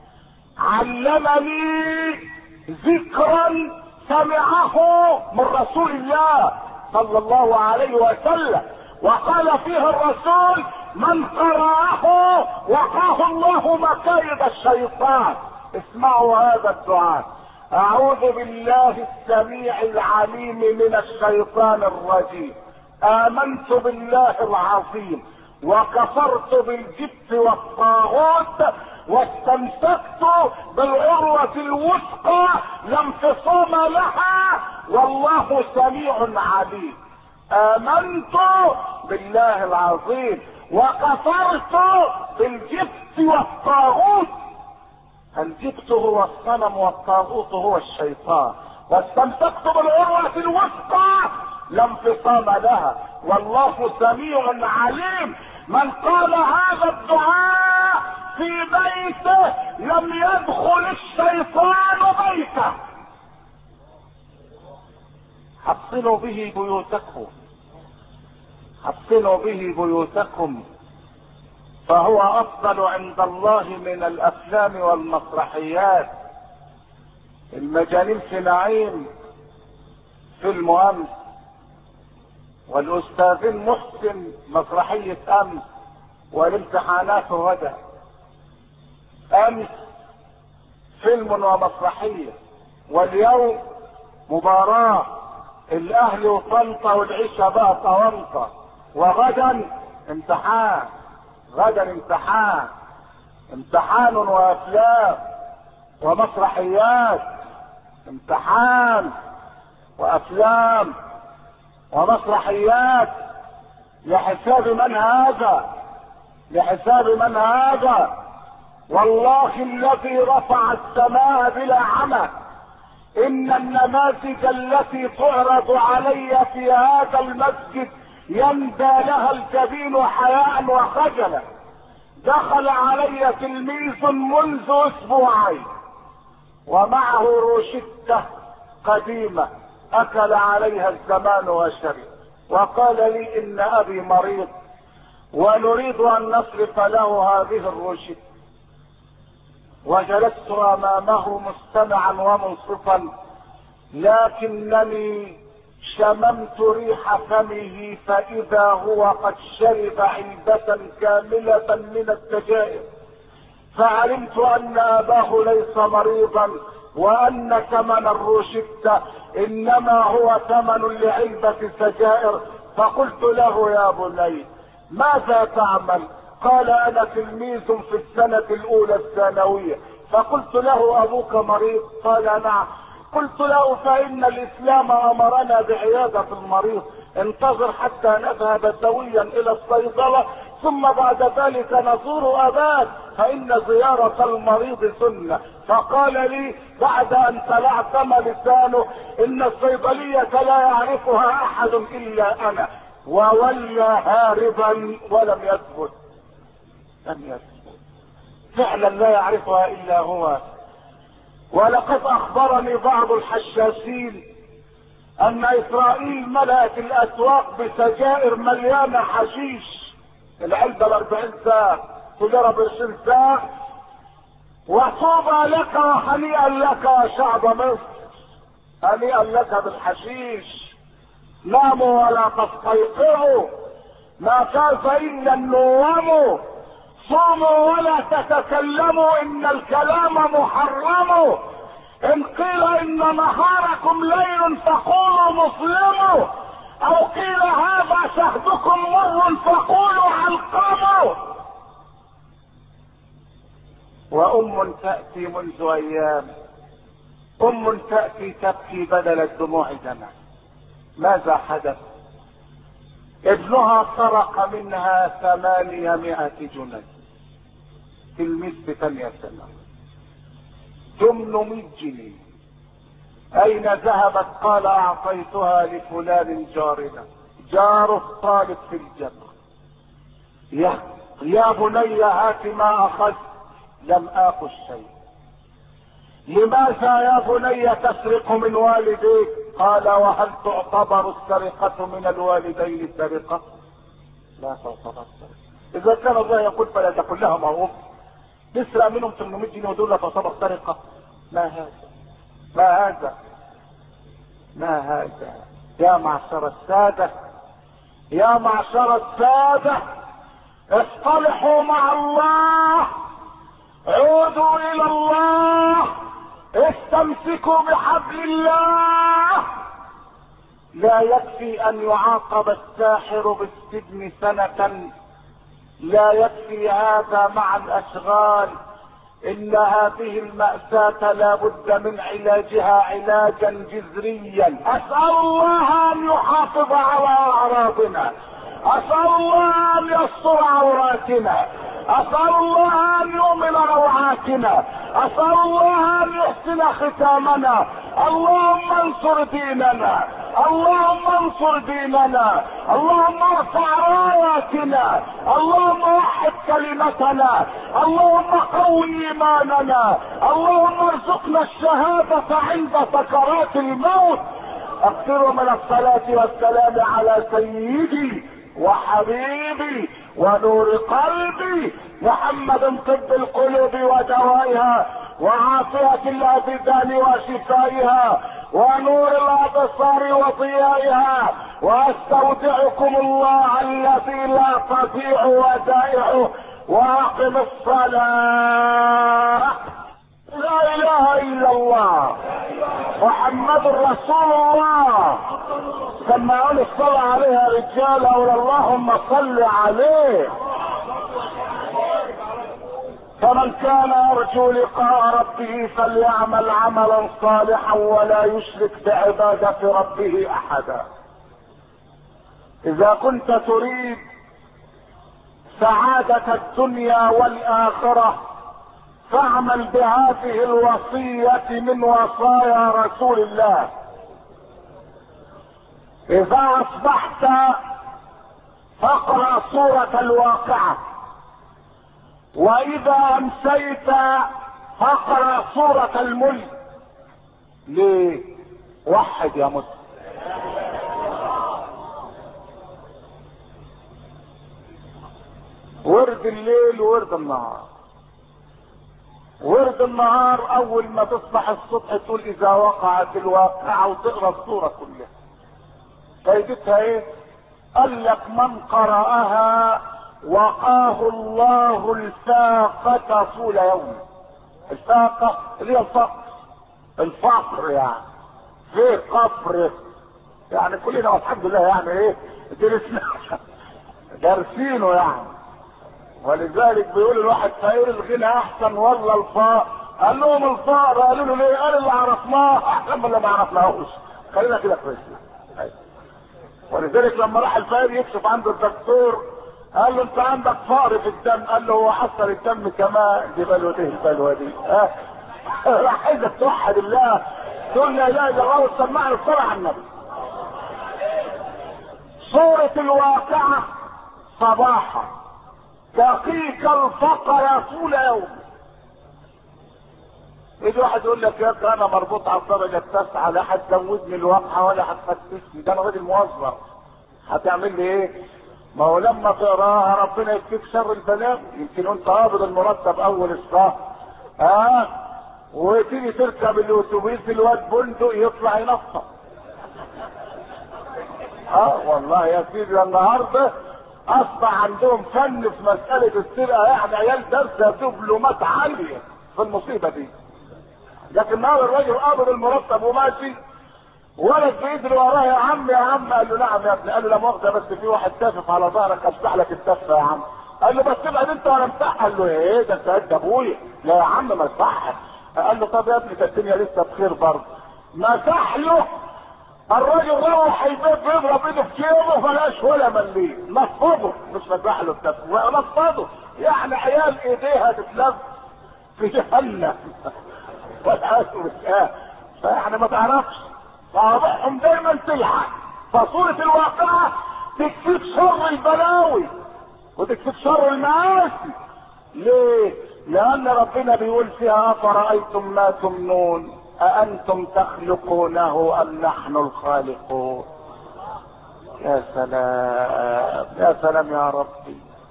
علمني ذكرا سمعه من رسول الله صلى الله عليه وسلم، وقال فيه الرسول: من قرأه وقاه الله مكايد الشيطان. اسمعوا هذا الدعاء: اعوذ بالله السميع العليم من الشيطان الرجيم، امنت بالله العظيم وكفرت بالجبت والطاغوت واستمسكت بالعروة الوثقى لا انفصام لها والله سميع عليم. امنت بالله العظيم وكفرت بالجبت والطاغوت. الجبت هو الصنم والطاغوت هو الشيطان، واستمسكت بالعروة الوثقى لا انفصام لها والله سميع عليم. من قال هذا الدعاء في بيته لم يدخل الشيطان بيته. حصنوا به بيوتكم، حصنوا به بيوتكم، فهو افضل عند الله من الافلام والمسرحيات. المجانين في نعيم فيلم امس، والاستاذين محسن مسرحية امس، والامتحانات غدا. امس فيلم ومسرحية، واليوم مباراة الاهلي وطنطا والعشاء بقى طنطا، وغدا امتحان، غدا امتحان، امتحان وافلام ومسرحيات، امتحان وافلام ومسرحيات. لحساب من هذا؟ لحساب من هذا؟ والله الذي رفع السماء بلا عمى ان النماذج التي تعرض علي في هذا المسجد يندى لها الجبين حياء وخجلا. دخل علي تلميذ منذ اسبوعين ومعه روشتة قديمة اكل عليها الزمان وشرب، وقال لي ان ابي مريض ونريد ان نصرف له هذه الروشتة. وجلست امامه مستمعا ومنصفا، لكنني شممت ريح فمه فاذا هو قد شرب علبة كاملة من السجائر، فعلمت ان اباه ليس مريضا وان ثمن الروشتة انما هو ثمن لعلبة سجائر. فقلت له: يا بني ماذا تعمل؟ قال: انا تلميذ في السنة الاولى الثانوية. فقلت له: ابوك مريض؟ قال: نعم. قلت له: فان الاسلام امرنا بعيادة المريض، انتظر حتى نذهب سويا الى الصيدلة ثم بعد ذلك نزور اباك فان زيارة المريض سنة. فقال لي بعد ان تلعثم لسانه: ان الصيدلية لا يعرفها احد الا انا. وولى هاربا ولم يثبت، لم يثبت، فعلا لا يعرفها الا هو. ولقد اخبرني بعض الحشاشين ان اسرائيل ملأت الاسواق بسجائر مليانة حشيش، العلبة 40 ساعة تجرب 20 ساعة. وطوبى لك وهنيئا لك يا شعب مصر، هنيئا لك بالحشيش. ناموا ولا تستيقظوا، ما فاز الا النوم. صوموا ولا تتكلموا ان الكلام محرم. ان قيل ان نهاركم ليل فقولوا مظلم، او قيل هذا شهدكم مر فقولوا علقم. وام تأتي منذ ايام، ام تأتي تبكي بدل الدموع دمع. ماذا حدث؟ ابنها سرق منها 800 جنيه، تلميذ بثانية سنة، 800 جنيه. اين ذهبت؟ قال: اعطيتها لفلان جارنا، جاره الطالب في الجامعة. يا بني هات ما اخذت. لم اخذ شيء. لماذا يا بني تسرق من والديك؟ قال: وهل تعتبر السرقة من الوالدين سرقة؟ لا تعتبر سرقة. اذا كان الله يقول فلا تكن لها مرغوب، تسرق منهم 800 جنيه ودول لا تعتبر سرقه؟ ما هذا ما هذا ما هذا. يا معشر الساده يا معشر الساده، اصطلحوا مع الله، عودوا الى الله، استمسكوا بحبل الله. لا يكفي ان يعاقب الساحر بالسجن سنة، لا يكفي هذا مع الاشغال. ان هذه المأساة لا بد من علاجها علاجا جذريا. اسأل الله ان يحافظ على اعراضنا، اسأل الله ان يستر عوراتنا، اسأل الله ان يؤمن روعاتنا، اسأل الله ان يحسن ختامنا. اللهم انصر ديننا، اللهم انصر ديننا، اللهم ارفع راياتنا، اللهم وحد كلمتنا، اللهم قوي ايماننا، اللهم ارزقنا الشهادة عند سكرات الموت. اكثروا من الصلاة والسلام على سيدي وحبيبي ونور قلبي محمد، طب القلوب ودوائها وعافية الابدان وشفائها ونور الابصار وضيائها. واستودعكم الله الذي لا تضيع ودائعه، واقم الصلاة. لا اله الا الله محمد رسول الله. سمعون الصلاة عليها رجال، اللهم صل عليه. فمن كان يرجو لقاء ربه فليعمل عملا صالحا ولا يشرك بعبادة ربه احدا. اذا كنت تريد سعادة الدنيا والاخرة فاعمل بهذه الوصية من وصايا رسول الله. اذا اصبحت فاقرأ سورة الواقعة، واذا امسيت فاقرأ سورة الملك. ليه؟ وحد يا مسلم. ورد الليل وورد النهار. ورد النهار اول ما تصبح الصبح تقول اذا وقعت الواقعة وتقرأ السورة كلها. فايدتها ايه؟ قال لك من قرأها وقاه الله الفاقة طول يوم. الفاقة اللي هي الفقر، الفقر يعني في قفر يعني كلنا الحمد لله يعني ايه درسنا دارسينه يعني. ولذلك بيقول الواحد فقير الغنى احسن ولا الفقر؟ قال لهم الفقر. قالوا له ليه؟ قال اللي عرفناه احسن من اللي ما عرفناهوش. خلينا كده كويس. ولذلك لما راح الفقير يكشف عند الدكتور قال له انت عندك فقر في الدم. قال له هو حصل الدم كمان. دي بلوه دي البلوه دي. راح عايزك توحد الله، تقول لا اله الا الله وتسمعنا الصلاه على النبي. سورة الواقعة صباحا تقيك الفقر طول يوم. يجي واحد يقول لك يا ابني انا مربوط على الدرجه التاسعه، لا هتزودني الواقعه ولا هتفتشني، ده انا راجل موظف. هتعمل لي ايه؟ ما هو لما تقراها ربنا يكفيك شر البلاء. يمكن انت قابض المرتب اول الشهر وتيجي تركب الاتوبيس الواد بندق يطلع ينفط. والله يا سيدي النهارده اصبح عندهم فن في مساله السرقه، يعني عيال دارسه دبلومات عاليه في المصيبه دي. لكن النهارده الراجل قابض المرتب وماشي، ولد بيجري وراه يا عم يا عم. قال له نعم يا ابني. قال له لا مؤاخذه بس في واحد تافف على ظهرك افتح لك التفه يا عم. قال له بس ابعد انت وانا امسحها. قال له ايه ده انت قد ابويا؟ لا يا عم مسحها. قال له طب يا ابني ده الدنيا لسه بخير برضه. مسح له. الراجل روح البيت بيضرب ايده في جيبه فلاش ولا مليم. نفضه مش مسح له التفه، نفضه يعني عيال ايديها تتلف في جهنم والعياذ بالله. فيعني ما تعرفش واضحهم دايما تلحق. فصورة الواقعة تكفيك شر البلاوي وتكفيك شر المعاصي. ليه؟ لان ربنا بيقول فيها افرأيتم ما تمنون اانتم تخلقونه ام نحن الخالقون. يا سلام يا سلام يا ربي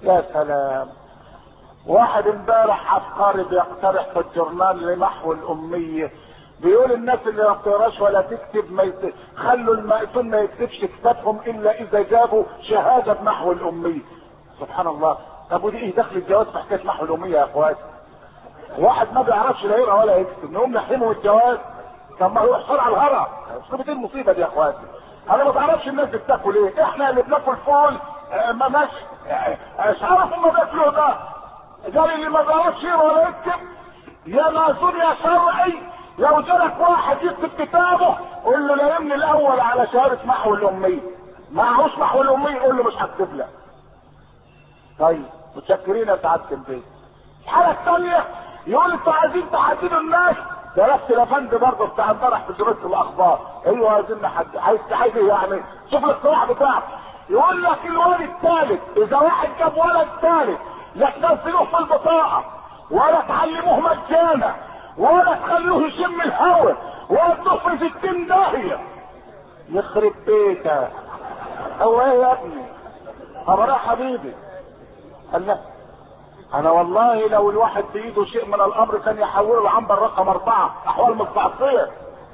يا سلام. واحد امبارح عبقري بيقترح في الجورنال لمحو الاميه، بيقول الناس اللي ما بتقراش ولا تكتب خلوا المأتون ما يكتبش كتابهم الا اذا جابوا شهاده بمحو الاميه. سبحان الله. طب ودي ايه دخل الجواز في حكايه محو الاميه يا اخواتي؟ واحد ما بيعرفش لا يقرا ولا يكتب نقوم نحرمه الجواز؟ طب ما هو يحصل على الهرع. ايه المصيبه دي يا اخواتي؟ انا ما بعرفش الناس بتاكل ايه. احنا اللي بناكل فول ما ماشي مش عارف هم بياكلوا ده. قال اللي ما بيعرفش يقرا ولا يكتب يا مأذون يا شرعي لو جالك واحد يكتب كتابه قول له لا يمني الاول على شهاده محو الاميه. معهوش محو الاميه قول له مش هكتب لك. طيب متشكرين يا سعاده البيت. الحاله الثانيه يقول انتوا عايزين تحددوا الناس. ده نفس الافند برضه بتاع امبارح في جريده الاخبار. ايوه عايزين نحدد. عايز ايه يعني؟ شوف الاقتراح بتاعه. يقول لك الولد الثالث اذا واحد جاب ولد ثالث لا تنزلوه في البطاقه ولا تعلموه مجانا ولا تخلوه يشم الهواء ولا تدخل في 60 داهيه. يخرب بيتك. هو ايه يا ابني؟ طب يا حبيبي قال لا انا والله لو الواحد بايده شيء من الامر كان يحوله العنبر رقم 4 احوال مستعصيه.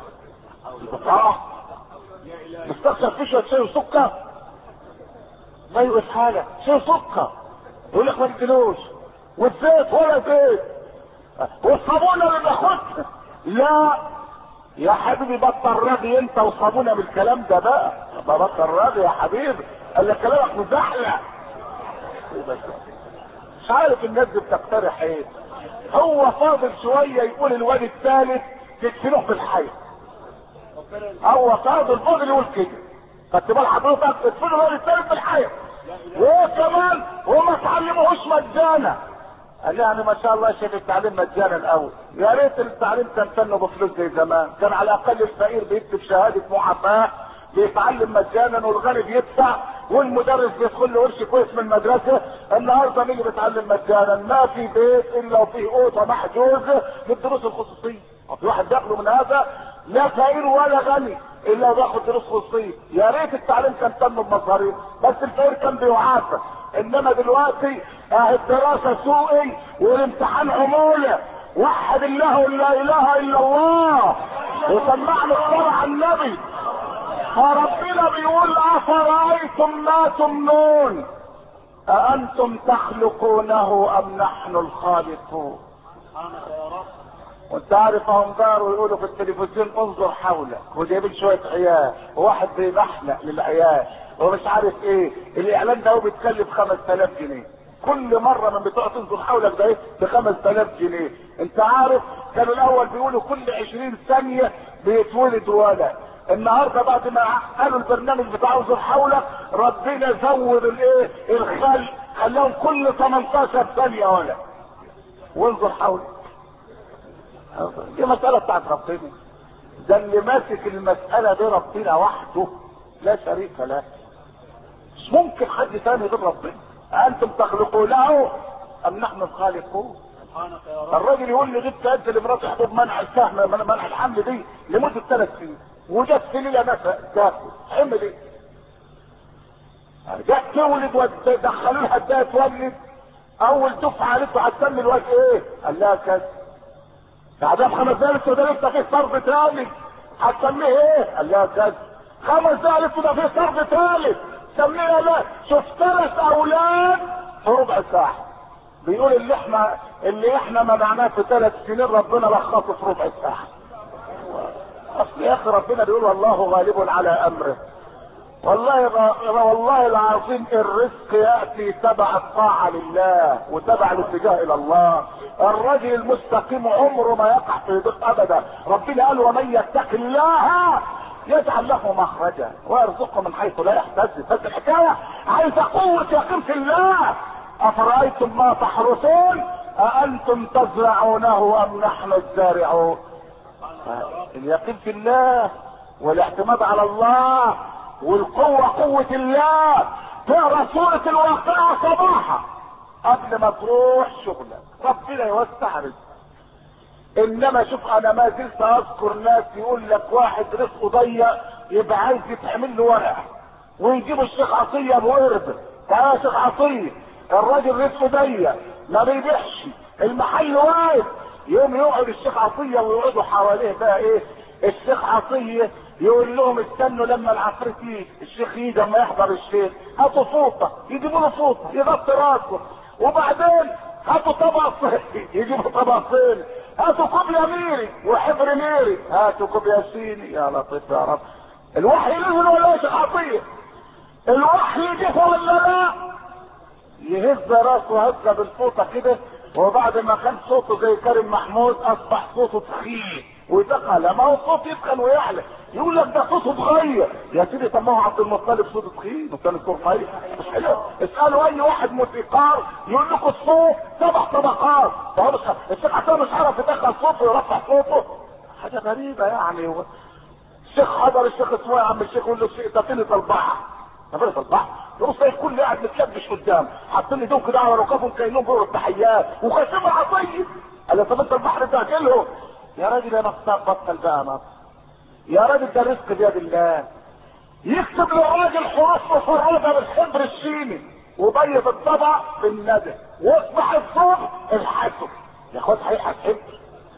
مستخسر فيه شويه شاي وسكر ما يوقف حالك. شاي سكر يقول لك ما تديلوش والزيت ولا زيت والصابونه اللي باخدها. لا يا حبيبي بطل راضي انت وصابونه بالكلام ده بقى. بطل راضي يا حبيبي. قال لك كلامك مزحلق. مش عارف الناس دي بتقترح ايه. هو فاضل شويه يقول الواد الثالث تدفنوه في الحي. هو فاضل يقول كده. خدت بال حضرتك؟ تدفنوا الواد الثالث في الحي وكمان وما تعلموهوش مجانا. قال لي يعني ما شاء الله شايف التعليم مجانا الاول. يا ريت التعليم كان فنه بفلوس زي زمان. كان على الاقل الفقير بيكتب شهاده معافاه بيتعلم مجانا والغني بيدفع والمدرس بيدخل له قرش كويس من المدرسه. النهارده مين اللي بيتعلم مجانا؟ ما في بيت الا وفيه اوضه محجوزه للدروس الخصوصيه. في واحد بياخده من هذا لا فقير ولا غني الا بياخد دروس خصوصيه. يا ريت التعليم كان تم بمصاريف بس الفقير كان بيعافى. انما دلوقتي الدراسه سوقي والامتحان عموله. وحد الله لا اله الا الله وسمعنا الصلاه على النبي. فربنا بيقول افرايتم ما تمنون اانتم تخلقونه ام نحن الخالقون. وانت عارف هم داروا يقولوا في التلفزيون انظر حولك وجايبين شويه عيال وواحد بيبحلق للعيال ومش عارف ايه. الاعلان ده هو بيتكلف 5000 جنيه كل مره من بتوع تنظر حولك ده ايه ب 5000 جنيه. انت عارف كانوا الاول بيقولوا كل 20 ثانيه بيتولد ولد. النهارده بعد ما قالوا البرنامج بتاع انظر حولك ربنا زود الايه الخلق خلاهم كل 18 ثانيه ولد. وانظر حولك دي مسألة بتاعت ربنا. ده اللي ماسك المسألة دي ربنا وحده لا شريك له. مش ممكن حد ثاني غير ربنا. انتم تخلقونه ام نحن الخالقون. الراجل يقول لي جبت قد لمراتي حبوب منع السهم منع الحمل دي لمدة 3 سنين وجت في ليلة نفق تاكل حمل ايه؟ جت تولد ودخلوا لها اداها تولد اول دفعة قالته هتسمي الواد ايه؟ قال لها كذا. بعدها ب5 دقايق وده لسه فيه صرف ثالث هتسميه ايه؟ قال لها كذا. 5 دقايق وده فيه صرف ثالث سميها لا. شوف 3 اولاد في ربع ساعه. بيقول اللي احنا منعناه في 3 سنين ربنا لخصه في ربع ساعه. اصل يا اخي ربنا بيقول والله غالب على امره. والله العظيم الرزق ياتي تبع الطاعه لله وتبع الاتجاه الى الله. الرجل المستقيم عمره ما يقع في ضيق ابدا. ربنا قال ومن يتق الله يجعل له مخرجا ويرزقه من حيث لا يحتسب. بس الحكايه عايزه قوه يقين في الله. افرايتم ما تحرثون اانتم تزرعونه ام نحن الزارعون. اليقين في الله والاعتماد على الله والقوة قوة الله. تقرا سورة الواقعة صباحا قبل ما تروح شغلك ربنا يوسع رزقك. انما شوف انا ما زلت اذكر ناس يقول لك واحد رزقه ضيق يبقى عايز يتعمل له ورقة ويجيبوا الشيخ عطية ابو قرب. تعالى يا شيخ عطية الراجل رزقه ضيق ما بيبيعش، المحل واقف، يوم يقعد الشيخ عطيه ويقعدوا حواليه بقى ايه، الشيخ عطيه يقول لهم استنوا لما العفريت يجي، الشيخ يجي لما يحضر الشيخ هاتوا فوطه، يجيبوا له فوطه يغطي راسه، وبعدين هاتوا طبق يجيبوا طبقين، هاتوا كوبيا ميري وحبر ميري، هاتوا كوبيا سيني، يا لطيف يا رب. الوحي نزل ولا يا شيخ عطيه؟ الوحي يجي ولا لا؟ يهز راسه هزه بالفوطه كده، وبعد ما كان صوته زي كريم محمود اصبح صوته تخين ويتقل. ما هو صوت يتقل ويعلى، يقول لك ده صوته اتغير. يا سيدي طب ما هو عبد المطلب صوته تخين وكان صوته رفيع، مش حلو؟ اسالوا اي واحد موسيقار يقول لكم الصوت 7 طبقات، فهو مش الشيخ عطيه مش عارف يدخل صوته ويرفع صوته، حاجه غريبه يعني. الشيخ حضر الشيخ اسمه يا عم الشيخ، يقول له الشيخ ده فين البحر؟ نفرت البحر يبص الكل قاعد متلبش قدام، حاطين لي دوك كده على ركابهم كانهم بيقولوا التحيات وخاتم عطيه. قال له طب انت البحر ده اكله يا راجل، يا نصاب بطل بقى نص يا راجل، ده رزق بيد الله. يكتب للراجل حروف مفرده بالحبر الصيني وبيض الطبع بالندى واصبح الصوت الحسب، ياخد هيحس حبر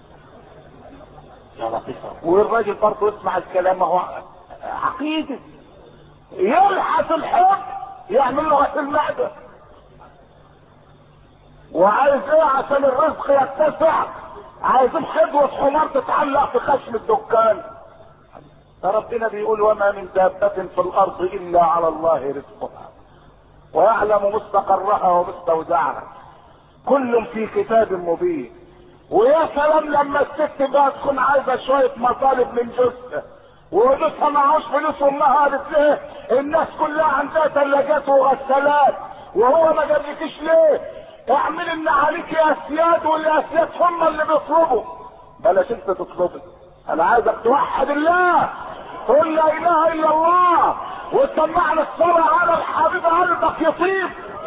يا لطيفه. والراجل برضه يسمع الكلام، هو عقيده يلحس الحب يعمل له غسيل المعده. وعايز ايه عشان الرزق يتسع؟ عايزين حدوة حمار تتعلق في خشم الدكان. فربنا بيقول وما من دابة في الارض الا على الله رزقها ويعلم مستقرها ومستودعها كل في كتاب مبين. ويا سلام لما الست بقى تكون عايزه شويه مطالب من جوزها وجوزها معهوش فلوس، امها قالت ليه الناس كلها عندها ثلاجات وغسالات وهو ما جابلكيش ليه؟ اعمل ان عليك يا اسياد، والاسياد هم اللي بيطلبوا. بلاش انت تطلبي، انا عايزك توحد الله، قل لا اله الا الله وسمعنا الصلاه على الحبيب قلبك يطيب.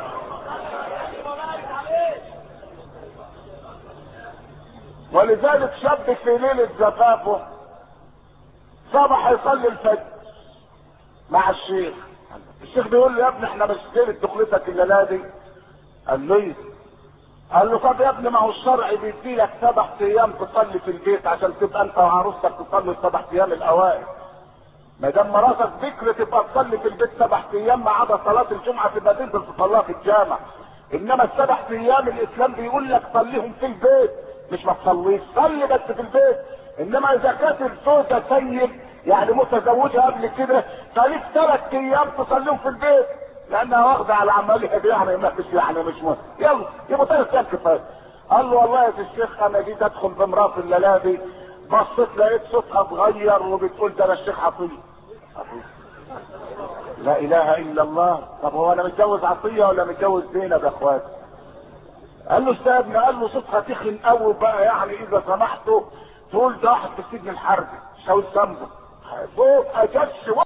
ولذلك شاب في ليله زفافه صبح يصلي الفجر مع الشيخ. الشيخ بيقول له يا ابني احنا مش ليله دخلتك الليله دي؟ قال له ايه؟ قال له طب يا ابني ما هو الشرع بيدي لك 7 ايام تصلي في البيت عشان تبقى انت وعروستك تصلي 7 ايام الاوائل. ما دام مراتك ذكر تبقى تصلي في البيت 7 ايام ما عدا صلاه الجمعه تبقى تنزل تصليها في الجامع. انما ال7 ايام الاسلام بيقول لك صليهم في البيت، مش ما تصليش، صلي بس في البيت. انما اذا كانت الزوجه سيد يعني متزوجه قبل كده فليك 3 ايام تصليهم في البيت، لانها واخده على عمالها دي يعني ما فيش يعني مش مهم. يلا يبقى 3 ايام كفايه. قال له والله يا الشيخ انا جيت ادخل بمراتي الليله دي بصيت لقيت صوتها اتغير وبتقول ده انا الشيخ عطيه. لا اله الا الله. طب هو انا متجوز عطيه ولا متجوز زينب يا اخوات؟ قال له استاذنا، قال له صوتها تخن قوي بقى، يعني اذا سمحتوا تقول ده واحد في السجن الحربي شاول سامبو صوت اجش